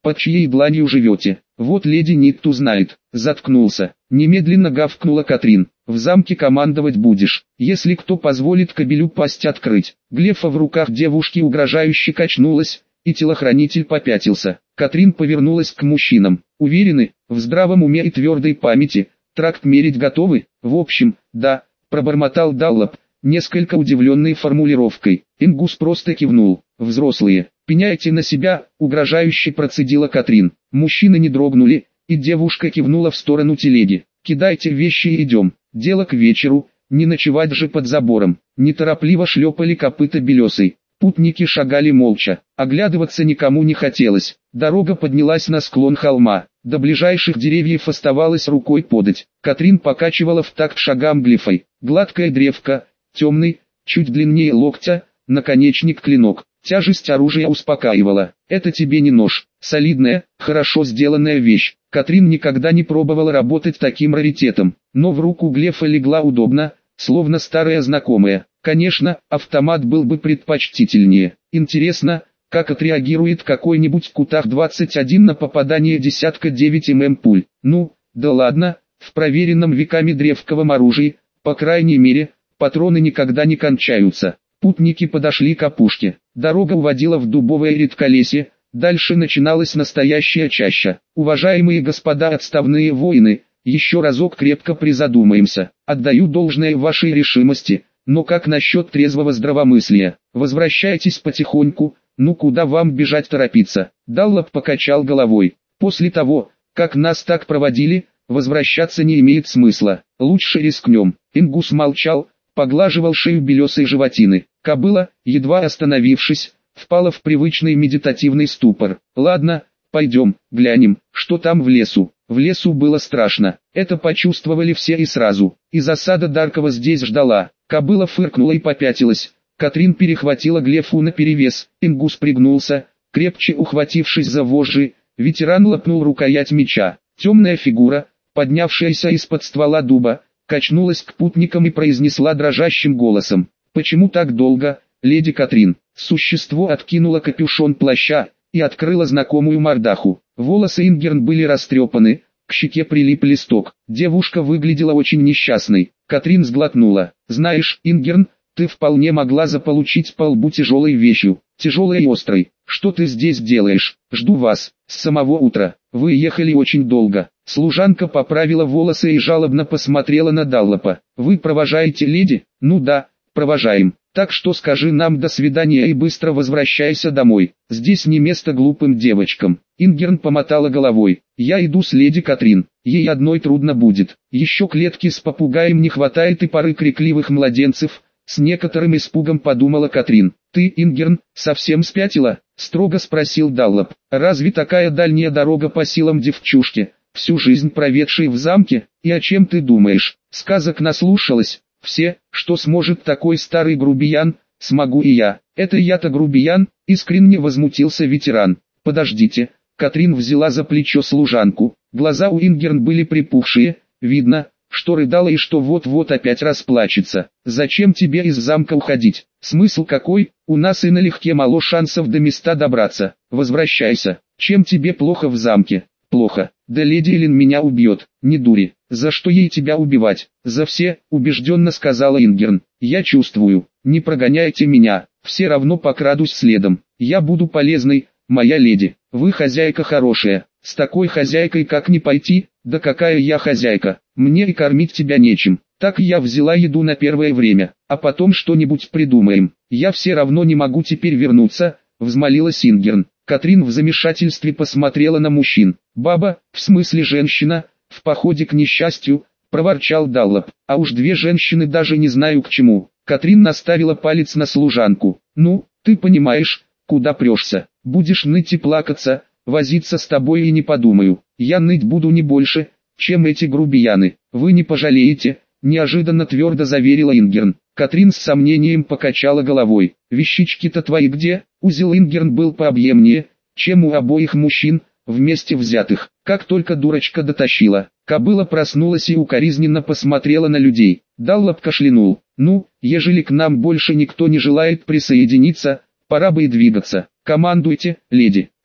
Под чьей дланью живете? Вот леди Нитту знает. Заткнулся. Немедленно гавкнула Катрин. В замке командовать будешь. Если кто позволит кобелю пасть открыть. Глефа в руках девушки угрожающе качнулась, и телохранитель попятился. Катрин повернулась к мужчинам. Уверены, в здравом уме и твердой памяти, тракт мерить готовы? В общем, да, пробормотал Даллоп, несколько удивленный формулировкой. Ингус просто кивнул. Взрослые, пеняйте на себя, угрожающе процедила Катрин. Мужчины не дрогнули, и девушка кивнула в сторону телеги. Кидайте вещи и идем. Дело к вечеру, не ночевать же под забором. Неторопливо шлепали копыта белесой. Путники шагали молча. Оглядываться никому не хотелось. Дорога поднялась на склон холма. До ближайших деревьев оставалось рукой подать. Катрин покачивала в такт шагам глифой. Гладкая древка, темный, чуть длиннее локтя, наконечник клинок. Тяжесть оружия успокаивала. Это тебе не нож. Солидная, хорошо сделанная вещь. Катрин никогда не пробовала работать таким раритетом. Но в руку глефа легла удобно, словно старая знакомая. Конечно, автомат был бы предпочтительнее. Интересно, как отреагирует какой-нибудь Кутах двадцать один на попадание десятка девять миллиметров пуль. Ну, да ладно, в проверенном веками древковом оружии, по крайней мере, патроны никогда не кончаются. Путники подошли к опушке. Дорога уводила в дубовое редколесье, дальше начиналась настоящая чаща. Уважаемые господа отставные воины, еще разок крепко призадумаемся. Отдаю должное вашей решимости, но как насчет трезвого здравомыслия? Возвращайтесь потихоньку, ну куда вам бежать торопиться? Даллоп покачал головой. После того, как нас так проводили, возвращаться не имеет смысла. Лучше рискнем. Ингус молчал, поглаживал шею белесой животины. Кобыла, едва остановившись, впала в привычный медитативный ступор. Ладно, пойдем, глянем, что там в лесу. В лесу было страшно. Это почувствовали все и сразу. И засада Даркова здесь ждала. Кобыла фыркнула и попятилась. Катрин перехватила глефу наперевес. Ингус пригнулся, крепче ухватившись за вожжи. Ветеран лопнул рукоять меча. Темная фигура, поднявшаяся из-под ствола дуба, качнулась к путникам и произнесла дрожащим голосом. «Почему так долго, леди Катрин?» Существо откинуло капюшон плаща и открыло знакомую мордаху. Волосы Ингерн были растрепаны, к щеке прилип листок. Девушка выглядела очень несчастной. Катрин сглотнула. «Знаешь, Ингерн, ты вполне могла заполучить по лбу тяжелой вещью, тяжелой и острой. Что ты здесь делаешь? Жду вас, с самого утра. Вы ехали очень долго». Служанка поправила волосы и жалобно посмотрела на Даллопа. «Вы провожаете леди?» «Ну да, провожаем. Так что скажи нам до свидания и быстро возвращайся домой. Здесь не место глупым девочкам». Ингерн помотала головой. «Я иду с леди Катрин. Ей одной трудно будет. Еще клетки с попугаем не хватает и пары крикливых младенцев». С некоторым испугом подумала Катрин. «Ты, Ингерн, совсем спятила?» — строго спросил Даллоп. «Разве такая дальняя дорога по силам девчушки, всю жизнь проведшей в замке? И о чем ты думаешь? Сказок наслушалась. Все, что сможет такой старый грубиян, смогу и я». «Это я-то грубиян?» — искренне возмутился ветеран. «Подождите». Катрин взяла за плечо служанку. Глаза у Ингерн были припухшие, видно, что рыдала и что вот-вот опять расплачется. «Зачем тебе из замка уходить? Смысл какой? У нас и налегке мало шансов до места добраться. Возвращайся. Чем тебе плохо в замке?» «Плохо. Да леди Элин меня убьет. Не дури. За что ей тебя убивать?» «За все», убежденно сказала Ингерн. «Я чувствую. Не прогоняйте меня. Все равно покрадусь следом. Я буду полезной, моя леди. Вы хозяйка хорошая. С такой хозяйкой как не пойти? Да какая я хозяйка? Мне и кормить тебя нечем. Так я взяла еду на первое время, а потом что-нибудь придумаем. Я все равно не могу теперь вернуться», взмолилась Ингерн. Катрин в замешательстве посмотрела на мужчин. «Баба, в смысле женщина, в походе к несчастью», проворчал Даллоп. «А уж две женщины даже не знаю к чему». Катрин наставила палец на служанку. «Ну, ты понимаешь, куда прешься? Будешь ныть и плакаться, возиться с тобой и не подумаю. Я ныть буду не больше, чем эти грубияны. Вы не пожалеете», неожиданно твердо заверила Ингерн. Катрин с сомнением покачала головой. «Вещички-то твои где?» Узел Ингерн был пообъемнее, чем у обоих мужчин, вместе взятых. Как только дурочка дотащила, кобыла проснулась и укоризненно посмотрела на людей. Даллоп кашлянул. «Ну, ежели к нам больше никто не желает присоединиться, пора бы и двигаться. Командуйте, леди». «Я».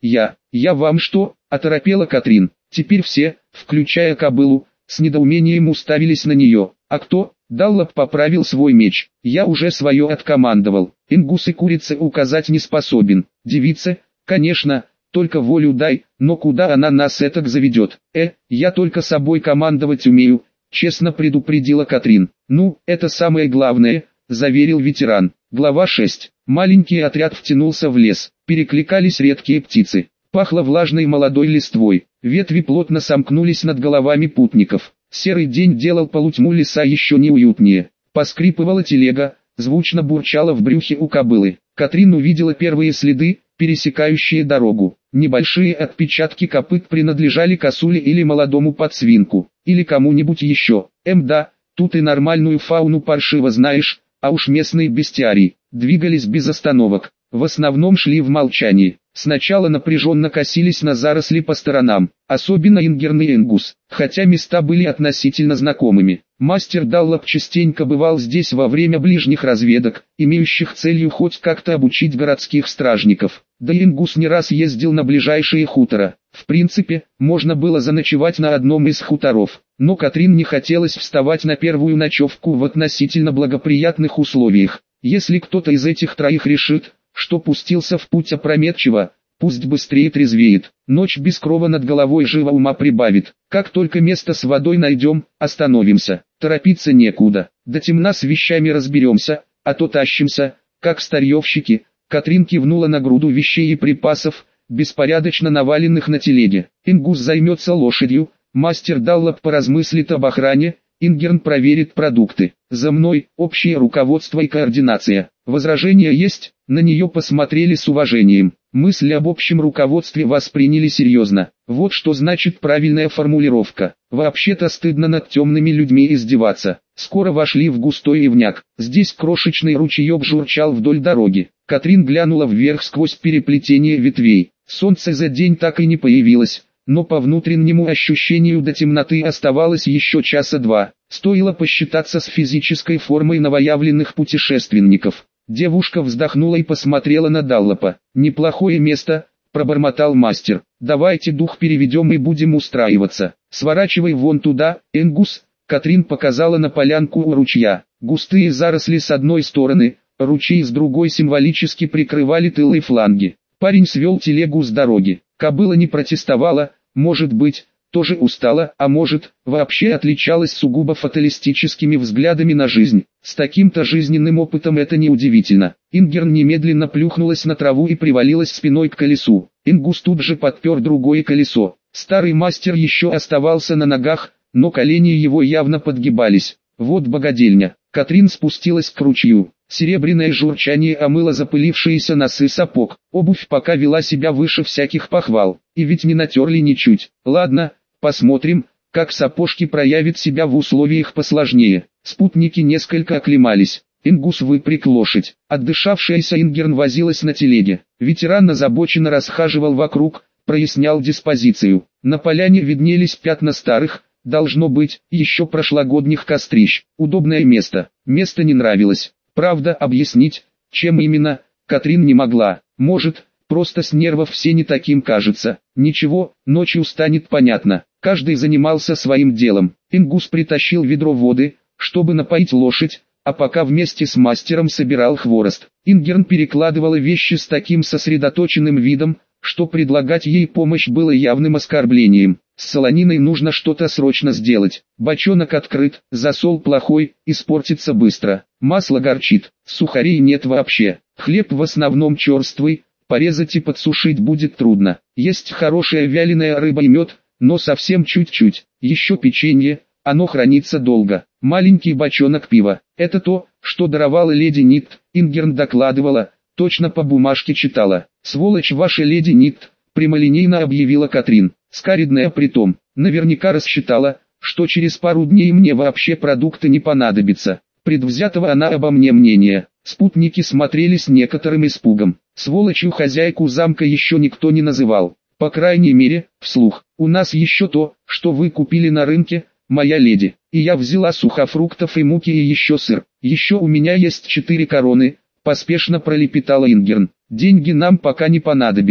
«Я вам что?» – оторопела Катрин. Теперь все, включая кобылу, с недоумением уставились на нее. «А кто?» – Даллоп поправил свой меч. «Я уже свое откомандовал. Ингус и курица указать не способен. Девица, конечно, только волю дай, но куда она нас этак заведет?» «Э, я только собой командовать умею», – честно предупредила Катрин. «Ну, это самое главное», – заверил ветеран. Глава шесть. Маленький отряд втянулся в лес. Перекликались редкие птицы. Пахло влажной молодой листвой. Ветви плотно сомкнулись над головами путников. Серый день делал полутьму леса еще неуютнее. Поскрипывала телега, звучно бурчала в брюхе у кобылы. Катрин увидела первые следы, пересекающие дорогу. Небольшие отпечатки копыт принадлежали косуле или молодому подсвинку, или кому-нибудь еще. Эм да, тут и нормальную фауну паршиво знаешь, а уж местные бестиарии. Двигались без остановок. В основном шли в молчании. Сначала напряженно косились на заросли по сторонам, особенно Ингерн и Энгус, хотя места были относительно знакомыми. Мастер Даллоп частенько бывал здесь во время ближних разведок, имеющих целью хоть как-то обучить городских стражников. Да и Энгус не раз ездил на ближайшие хутора. В принципе, можно было заночевать на одном из хуторов, но Катрин не хотелось вставать на первую ночевку в относительно благоприятных условиях. Если кто-то из этих троих решит, что пустился в путь опрометчиво, пусть быстрее трезвеет. Ночь без крова над головой живо ума прибавит. Как только место с водой найдем, остановимся. Торопиться некуда. До темна с вещами разберемся, а то тащимся, как старьевщики. Катрин кивнула на груду вещей и припасов, беспорядочно наваленных на телеге. Ингус займется лошадью, мастер Даллоп поразмыслит об охране, Ингерн проверит продукты. За мной общее руководство и координация. Возражения есть? На нее посмотрели с уважением. Мысль об общем руководстве восприняли серьезно. Вот что значит правильная формулировка. Вообще-то стыдно над темными людьми издеваться. Скоро вошли в густой ивняк. Здесь крошечный ручеек журчал вдоль дороги. Катрин глянула вверх сквозь переплетение ветвей. Солнце за день так и не появилось, но по внутреннему ощущению до темноты оставалось еще часа два. Стоило посчитаться с физической формой новоявленных путешественников. Девушка вздохнула и посмотрела на Даллопа. «Неплохое место», — пробормотал мастер. «Давайте дух переведем и будем устраиваться. Сворачивай вон туда, Энгус», — Катрин показала на полянку у ручья. Густые заросли с одной стороны, ручей с другой символически прикрывали тылы и фланги. Парень свел телегу с дороги. Кобыла не протестовала, может быть, тоже устала, а может, вообще отличалась сугубо фаталистическими взглядами на жизнь. С таким-то жизненным опытом это неудивительно. Ингерн немедленно плюхнулась на траву и привалилась спиной к колесу. Ингус тут же подпер другое колесо. Старый мастер еще оставался на ногах, но колени его явно подгибались. Вот богадельня. Катрин спустилась к ручью. Серебряное журчание омыло запылившиеся носы сапог. Обувь пока вела себя выше всяких похвал. И ведь не натерли ничуть. Ладно, посмотрим, как сапожки проявят себя в условиях посложнее. Спутники несколько оклемались. Ингус выпряг лошадь. Отдышавшаяся Ингерн возилась на телеге. Ветеран озабоченно расхаживал вокруг, прояснял диспозицию. На поляне виднелись пятна старых, должно быть, еще прошлогодних кострищ. Удобное место. Место не нравилось. Правда, объяснить, чем именно, Катрин не могла. Может, просто с нервов все не таким кажется. Ничего, ночью станет понятно. Каждый занимался своим делом. Ингус притащил ведро воды, чтобы напоить лошадь, а пока вместе с мастером собирал хворост. Ингерн перекладывала вещи с таким сосредоточенным видом, что предлагать ей помощь было явным оскорблением. С солониной нужно что-то срочно сделать. Бочонок открыт, засол плохой, испортится быстро. Масло горчит, сухарей нет вообще. Хлеб в основном черствый, порезать и подсушить будет трудно. Есть хорошая вяленая рыба и мед, но совсем чуть-чуть. Еще печенье, оно хранится долго. Маленький бочонок пива. Это то, что даровала леди Нит, Ингерн докладывала, точно по бумажке читала. «Сволочь ваша леди Нит», прямолинейно объявила Катрин. Скаридная притом. Наверняка рассчитала, что через пару дней мне вообще продукты не понадобятся. Предвзятого она обо мне мнения. Спутники смотрели с некоторым испугом. Сволочью хозяйку замка еще никто не называл. По крайней мере, вслух. У нас еще то, что вы купили на рынке, моя леди. И я взяла сухофруктов и муки и еще сыр. Еще у меня есть четыре короны, поспешно пролепетала Ингерн. Деньги нам пока не понадобятся.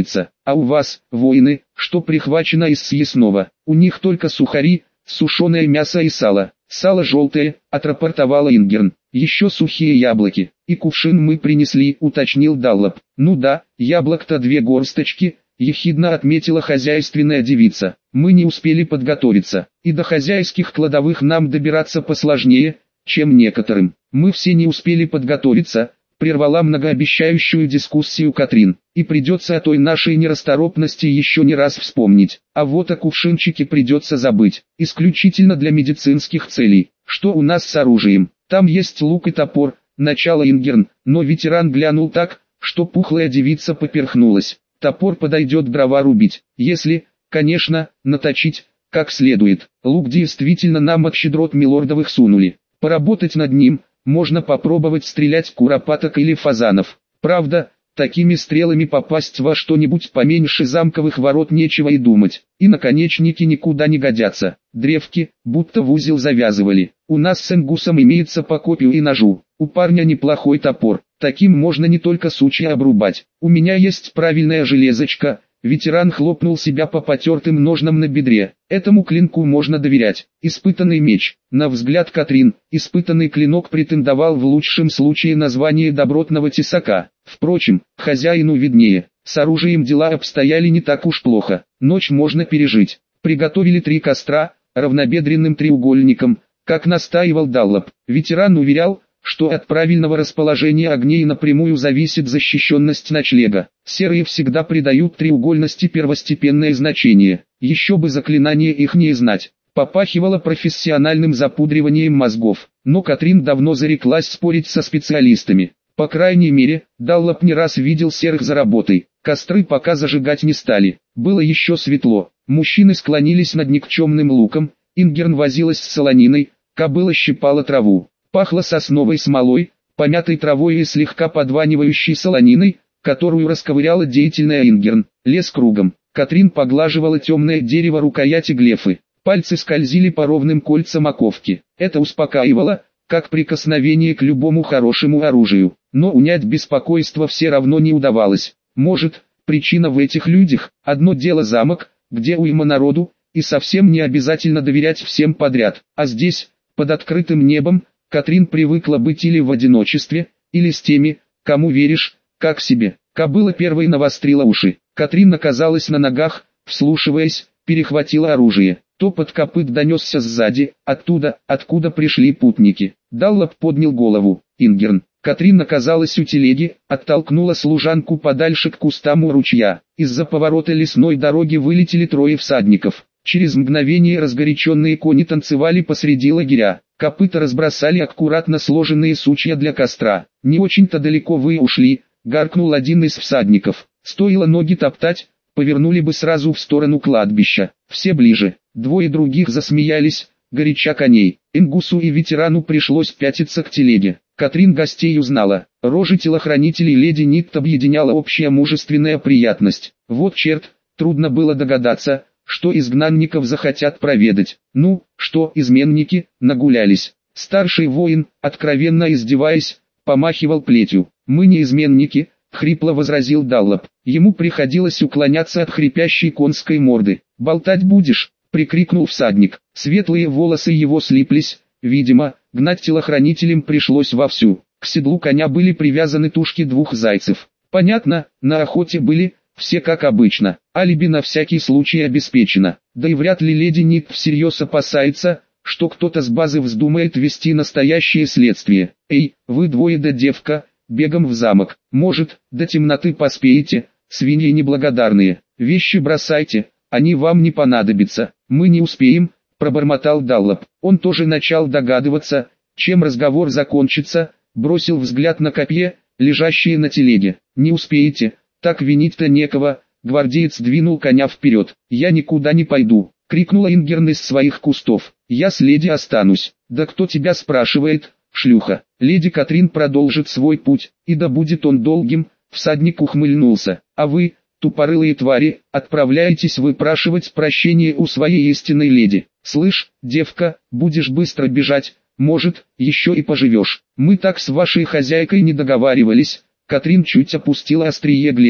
А у вас, воины, что прихвачено из съестного? У них только сухари, сушеное мясо и сало. Сало желтое, отрапортовала Ингерн. Еще сухие яблоки. И кувшин мы принесли, уточнил Даллоп. Ну да, яблок-то две горсточки, ехидно отметила хозяйственная девица. Мы не успели подготовиться, и до хозяйских кладовых нам добираться посложнее, чем некоторым. Мы все не успели подготовиться, прервала многообещающую дискуссию Катрин. И придется о той нашей нерасторопности еще не раз вспомнить. А вот о кувшинчике придется забыть, исключительно для медицинских целей. Что у нас с оружием? Там есть лук и топор, начало Ингерн, но ветеран глянул так, что пухлая девица поперхнулась. Топор подойдет дрова рубить, если, конечно, наточить, как следует. Лук действительно нам от щедрот милордовых сунули. Поработать над ним, можно попробовать стрелять куропаток или фазанов. Правда, такими стрелами попасть во что-нибудь поменьше замковых ворот нечего и думать. И наконечники никуда не годятся. Древки, будто в узел завязывали. У нас с Энгусом имеется по копью и ножу. У парня неплохой топор. Таким можно не только сучья обрубать. У меня есть правильная железочка. Ветеран хлопнул себя по потертым ножнам на бедре. Этому клинку можно доверять. Испытанный меч. На взгляд Катрин, испытанный клинок претендовал в лучшем случае на звание добротного тесака. Впрочем, хозяину виднее. С оружием дела обстояли не так уж плохо. Ночь можно пережить. Приготовили три костра, равнобедренным треугольником, как настаивал Даллоп. Ветеран уверял, что от правильного расположения огней напрямую зависит защищенность ночлега. Серые всегда придают треугольности первостепенное значение. Еще бы заклинание их не знать. Попахивало профессиональным запудриванием мозгов. Но Катрин давно зареклась спорить со специалистами. По крайней мере, Даллоп не раз видел серых за работой. Костры пока зажигать не стали. Было еще светло. Мужчины склонились над никчемным луком. Ингерн возилась с солониной, кобыла щипала траву. Пахло сосновой смолой, помятой травой и слегка подванивающей солониной, которую расковыряла деятельная Ингерн. Лес кругом. Катрин поглаживала темное дерево рукояти глефы. Пальцы скользили по ровным кольцам оковки. Это успокаивало, как прикосновение к любому хорошему оружию. Но унять беспокойство все равно не удавалось. Может, причина в этих людях? Одно дело замок, где уйма народу, и совсем не обязательно доверять всем подряд. А здесь, под открытым небом, Катрин привыкла быть или в одиночестве, или с теми, кому веришь, как себе. Кобыла первой навострила уши. Катрин оказалась на ногах, вслушиваясь, перехватила оружие. Топот копыт донесся сзади, оттуда, откуда пришли путники. Даллоп поднял голову. Ингерн. Катрин оказалась у телеги, оттолкнула служанку подальше к кустам у ручья. Из-за поворота лесной дороги вылетели трое всадников. Через мгновение разгоряченные кони танцевали посреди лагеря. Копыта разбросали аккуратно сложенные сучья для костра. «Не очень-то далеко вы ушли», — гаркнул один из всадников. «Стоило ноги топтать, повернули бы сразу в сторону кладбища. Все ближе». Двое других засмеялись, горяча коней. Энгусу и ветерану пришлось пятиться к телеге. Катрин гостей узнала. Рожи телохранителей леди Нитт объединяла общая мужественная приятность. Вот черт, трудно было догадаться, что изгнанников захотят проведать. Ну, что изменники, нагулялись. Старший воин, откровенно издеваясь, помахивал плетью. «Мы не изменники», — хрипло возразил Даллоп. Ему приходилось уклоняться от хрипящей конской морды. «Болтать будешь?» — прикрикнул всадник. Светлые волосы его слиплись, видимо, гнать телохранителям пришлось вовсю. К седлу коня были привязаны тушки двух зайцев. Понятно, на охоте были, все как обычно. Алиби на всякий случай обеспечено. Да и вряд ли леди Нитт всерьез опасается, что кто-то с базы вздумает вести настоящее следствие. «Эй, вы двое да девка, бегом в замок. Может, до темноты поспеете, свиньи неблагодарные. Вещи бросайте, они вам не понадобятся». «Мы не успеем», — пробормотал Даллоп. Он тоже начал догадываться, чем разговор закончится, бросил взгляд на копье, лежащие на телеге. «Не успеете, так винить-то некого». Гвардеец двинул коня вперед. «Я никуда не пойду», — крикнула Ингерн из своих кустов. «Я с леди останусь». «Да кто тебя спрашивает, шлюха?» Леди Катрин продолжит свой путь, и да будет он долгим. Всадник ухмыльнулся. «А вы, тупорылые твари, отправляетесь выпрашивать прощение у своей истинной леди. Слышь, девка, будешь быстро бежать, может, еще и поживешь. Мы так с вашей хозяйкой не договаривались». Катрин чуть опустила острие глефы.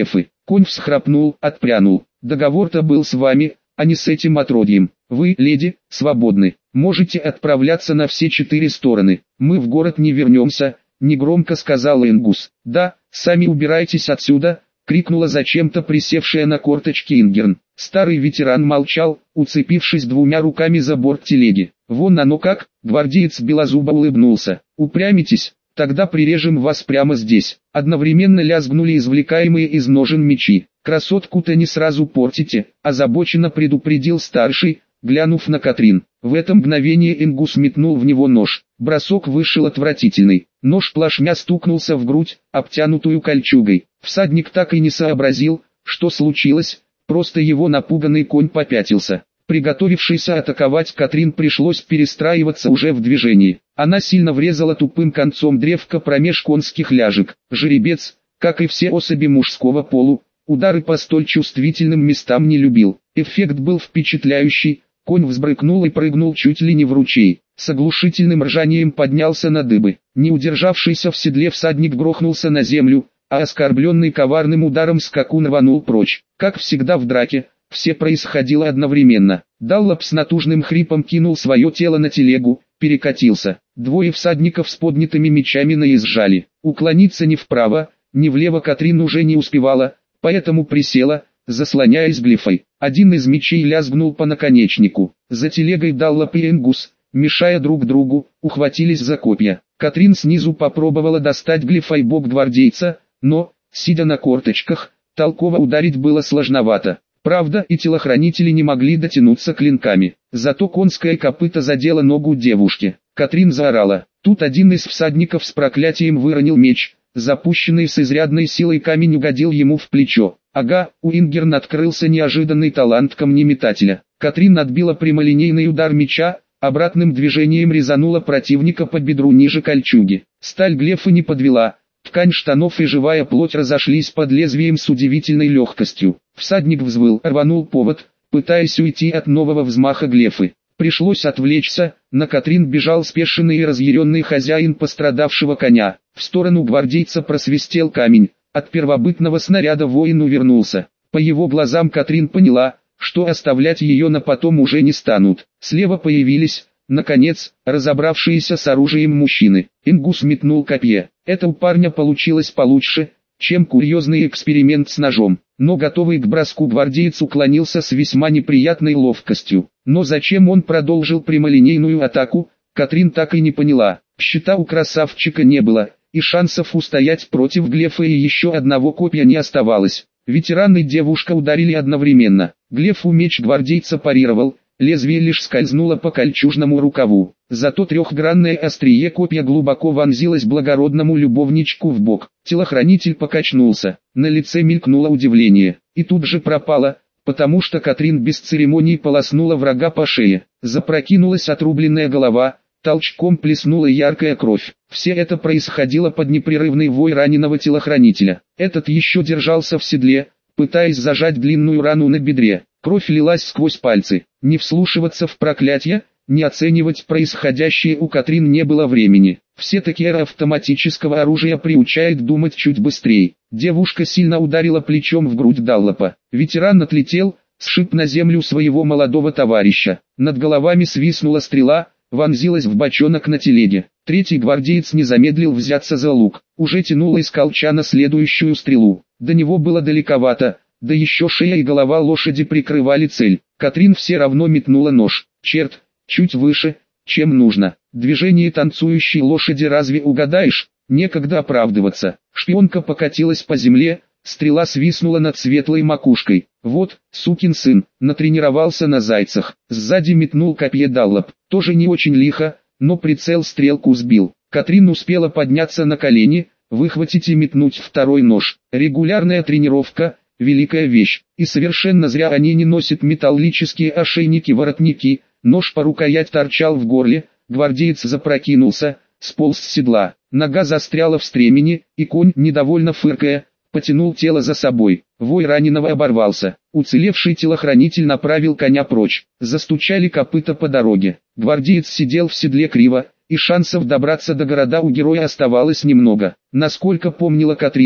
Конь всхрапнул, отпрянул. Договор-то был с вами, а не с этим отродьем. Вы, леди, свободны. Можете отправляться на все четыре стороны. Мы в город не вернемся, негромко сказал Ингус. Да, сами убирайтесь отсюда, крикнула зачем-то присевшая на корточки Ингерн. Старый ветеран молчал, уцепившись двумя руками за борт телеги. Вон оно как, гвардеец белозубо улыбнулся. Упрямитесь, тогда прирежем вас прямо здесь. Одновременно лязгнули извлекаемые из ножен мечи. Красотку-то не сразу портите, озабоченно предупредил старший, глянув на Катрин. В это мгновение Ингус метнул в него нож. Бросок вышел отвратительный. Нож плашмя стукнулся в грудь, обтянутую кольчугой. Всадник так и не сообразил, что случилось, просто его напуганный конь попятился. Приготовившийся атаковать Катрин пришлось перестраиваться уже в движении. Она сильно врезала тупым концом древка промеж конских ляжек. Жеребец, как и все особи мужского полу, удары по столь чувствительным местам не любил. Эффект был впечатляющий, конь взбрыкнул и прыгнул чуть ли не в ручей. С оглушительным ржанием поднялся на дыбы. Не удержавшийся в седле всадник грохнулся на землю, а оскорбленный коварным ударом скакун рванул прочь. Как всегда в драке, все происходило одновременно. Даллоп с натужным хрипом кинул свое тело на телегу, перекатился. Двое всадников с поднятыми мечами наезжали. Уклониться ни вправо, ни влево Катрин уже не успевала, поэтому присела, заслоняясь глифой. Один из мечей лязгнул по наконечнику. За телегой Даллоп и Ингус, мешая друг другу, ухватились за копья. Катрин снизу попробовала достать глифой бок гвардейца, но, сидя на корточках, толково ударить было сложновато. Правда, и телохранители не могли дотянуться клинками. Зато конское копыто задело ногу девушки. Катрин заорала. Тут один из всадников с проклятием выронил меч. Запущенный с изрядной силой камень угодил ему в плечо. Ага, у Ингерн открылся неожиданный талант камнеметателя. Катрин отбила прямолинейный удар меча, обратным движением резанула противника по бедру ниже кольчуги. Сталь глефы не подвела. Ткань штанов и живая плоть разошлись под лезвием с удивительной легкостью. Всадник взвыл, рванул повод, пытаясь уйти от нового взмаха глефы. Пришлось отвлечься, на Катрин бежал спешенный и разъяренный хозяин пострадавшего коня. В сторону гвардейца просвистел камень, от первобытного снаряда воин увернулся. По его глазам Катрин поняла, что оставлять ее на потом уже не станут. Слева появились, наконец, разобравшиеся с оружием мужчины. Ингус метнул копье. Это у парня получилось получше, чем курьезный эксперимент с ножом. Но готовый к броску гвардеец уклонился с весьма неприятной ловкостью. Но зачем он продолжил прямолинейную атаку, Катрин так и не поняла. Щита у красавчика не было, и шансов устоять против глефа и еще одного копья не оставалось. Ветеран и девушка ударили одновременно. Глефу меч гвардейца парировал, лезвие лишь скользнуло по кольчужному рукаву. Зато трехгранное острие копья глубоко вонзилось благородному любовничку в бок. Телохранитель покачнулся, на лице мелькнуло удивление, и тут же пропало, потому что Катрин без церемоний полоснула врага по шее. Запрокинулась отрубленная голова, толчком плеснула яркая кровь. Все это происходило под непрерывный вой раненого телохранителя. Этот еще держался в седле, пытаясь зажать длинную рану на бедре. Кровь лилась сквозь пальцы. Не вслушиваться в проклятие, не оценивать происходящее у Катрин не было времени. Все-таки эра автоматического оружия приучает думать чуть быстрее. Девушка сильно ударила плечом в грудь Даллопа. Ветеран отлетел, сшиб на землю своего молодого товарища. Над головами свистнула стрела, вонзилась в бочонок на телеге. Третий гвардеец не замедлил взяться за лук. Уже тянула из колчана следующую стрелу. До него было далековато, да еще шея и голова лошади прикрывали цель. Катрин все равно метнула нож. Черт, чуть выше, чем нужно. Движение танцующей лошади разве угадаешь? Некогда оправдываться. Шпионка покатилась по земле, стрела свистнула над светлой макушкой. Вот, сукин сын, натренировался на зайцах. Сзади метнул копье Даллоп. Тоже не очень лихо, но прицел стрелку сбил. Катрин успела подняться на колени, выхватить и метнуть второй нож. Регулярная тренировка – великая вещь. И совершенно зря они не носят металлические ошейники-воротники. Нож по рукоять торчал в горле, гвардеец запрокинулся, сполз с седла. Нога застряла в стремени, и конь, недовольно фыркая, потянул тело за собой. Вой раненого оборвался. Уцелевший телохранитель направил коня прочь. Застучали копыта по дороге. Гвардеец сидел в седле криво, и шансов добраться до города у героя оставалось немного. Насколько помнила Катрин,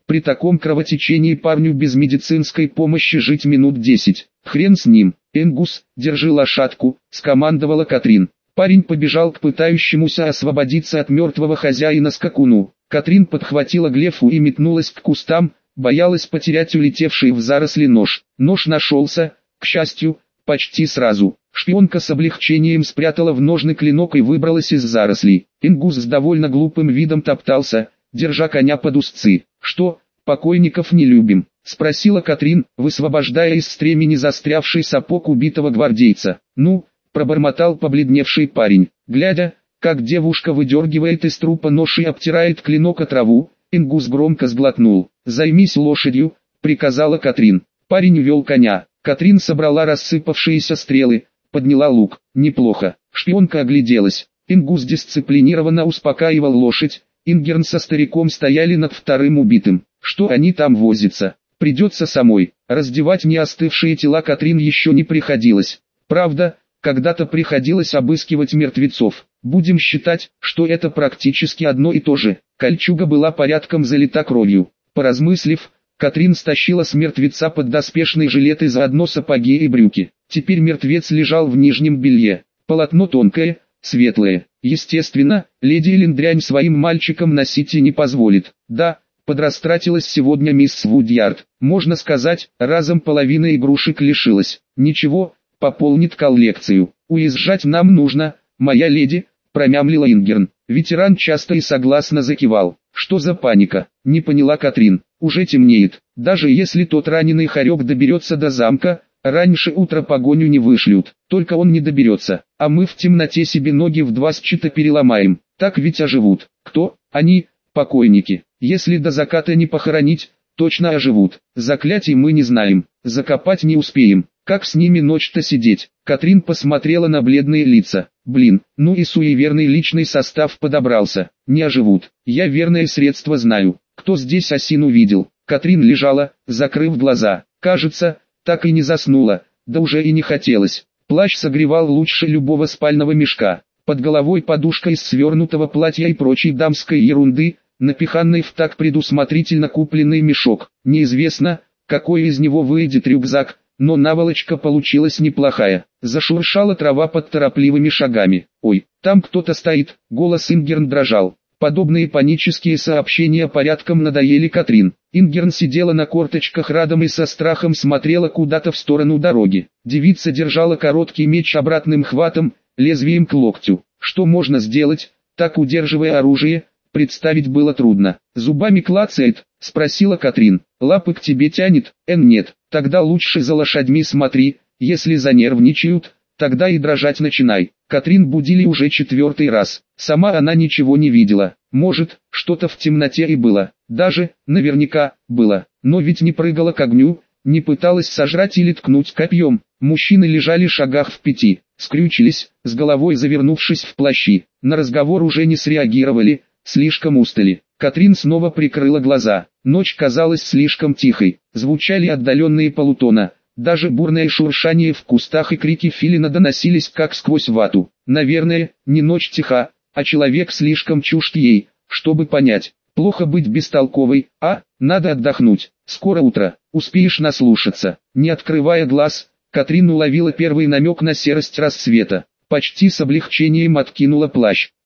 При таком кровотечении парню без медицинской помощи жить минут десять. Хрен с ним. Энгус, держи лошадку, скомандовала Катрин. Парень побежал к пытающемуся освободиться от мертвого хозяина скакуну. Катрин подхватила Глефу и метнулась к кустам, боялась потерять улетевший в заросли нож. Нож нашелся, к счастью, почти сразу. Шпионка с облегчением спрятала в ножны клинок и выбралась из зарослей. Энгус с довольно глупым видом топтался, держа коня под узцы. «Что, покойников не любим?» — спросила Катрин, высвобождая из стремени застрявший сапог убитого гвардейца. «Ну», — пробормотал побледневший парень, глядя, как девушка выдергивает из трупа нож и обтирает клинок о траву. Энгус громко сглотнул. «Займись лошадью», — приказала Катрин. Парень вел коня. Катрин собрала рассыпавшиеся стрелы, подняла лук. Неплохо. Шпионка огляделась. Энгус дисциплинированно успокаивал лошадь. Ингерн со стариком стояли над вторым убитым. Что они там возятся? Придется самой. Раздевать неостывшие тела Катрин еще не приходилось. Правда, когда-то приходилось обыскивать мертвецов. Будем считать, что это практически одно и то же. Кольчуга была порядком залита кровью. Поразмыслив, Катрин стащила с мертвеца поддоспешный жилет и заодно сапоги и брюки. Теперь мертвец лежал в нижнем белье. Полотно тонкое, светлое. Естественно, леди Элендрянь своим мальчикам носить и не позволит. Да, подрастратилась сегодня мисс Вудьярд. Можно сказать, разом половина игрушек лишилась. Ничего, пополнит коллекцию. Уезжать нам нужно, моя леди, промямлила Ингерн. Ветеран часто и согласно закивал. Что за паника? Не поняла Катрин. Уже темнеет. Даже если тот раненый хорек доберется до замка, раньше утра погоню не вышлют. Только он не доберется. А мы в темноте себе ноги в два счета переломаем. Так ведь оживут. Кто? Они, покойники. Если до заката не похоронить, точно оживут. Заклятий мы не знаем. Закопать не успеем. Как с ними ночь-то сидеть? Катрин посмотрела на бледные лица. Блин, ну и суеверный личный состав подобрался. Не оживут. Я верное средство знаю. Кто здесь осину видел? Катрин лежала, закрыв глаза. Кажется, так и не заснула. Да уже и не хотелось. Плащ согревал лучше любого спального мешка. Под головой подушка из свернутого платья и прочей дамской ерунды, напиханный в так предусмотрительно купленный мешок. Неизвестно, какой из него выйдет рюкзак, но наволочка получилась неплохая. Зашуршала трава под торопливыми шагами. «Ой, там кто-то стоит», — голос Ингерн дрожал. Подобные панические сообщения порядком надоели Катрин. Ингерн сидела на корточках рядом и со страхом смотрела куда-то в сторону дороги. Девица держала короткий меч обратным хватом, лезвием к локтю. Что можно сделать, так удерживая оружие, представить было трудно. «Зубами клацает?» — спросила Катрин. «Лапы к тебе тянет?» «Эн, нет. Тогда лучше за лошадьми смотри, если занервничают, тогда и дрожать начинай». Катрин будили уже четвертый раз. Сама она ничего не видела. Может, что-то в темноте и было. Даже, наверняка, было. Но ведь не прыгала к огню, не пыталась сожрать или ткнуть копьем. Мужчины лежали в шагах в пяти, скрючились, с головой завернувшись в плащи. На разговор уже не среагировали, слишком устали. Катрин снова прикрыла глаза. Ночь казалась слишком тихой. Звучали отдаленные полутона. Даже бурное шуршание в кустах и крики филина доносились как сквозь вату. Наверное, не ночь тиха, а человек слишком чужд ей, чтобы понять. Плохо быть бестолковой, а, надо отдохнуть. Скоро утро, успеешь наслушаться. Не открывая глаз, Катрин уловила первый намек на серость рассвета. Почти с облегчением откинула плащ.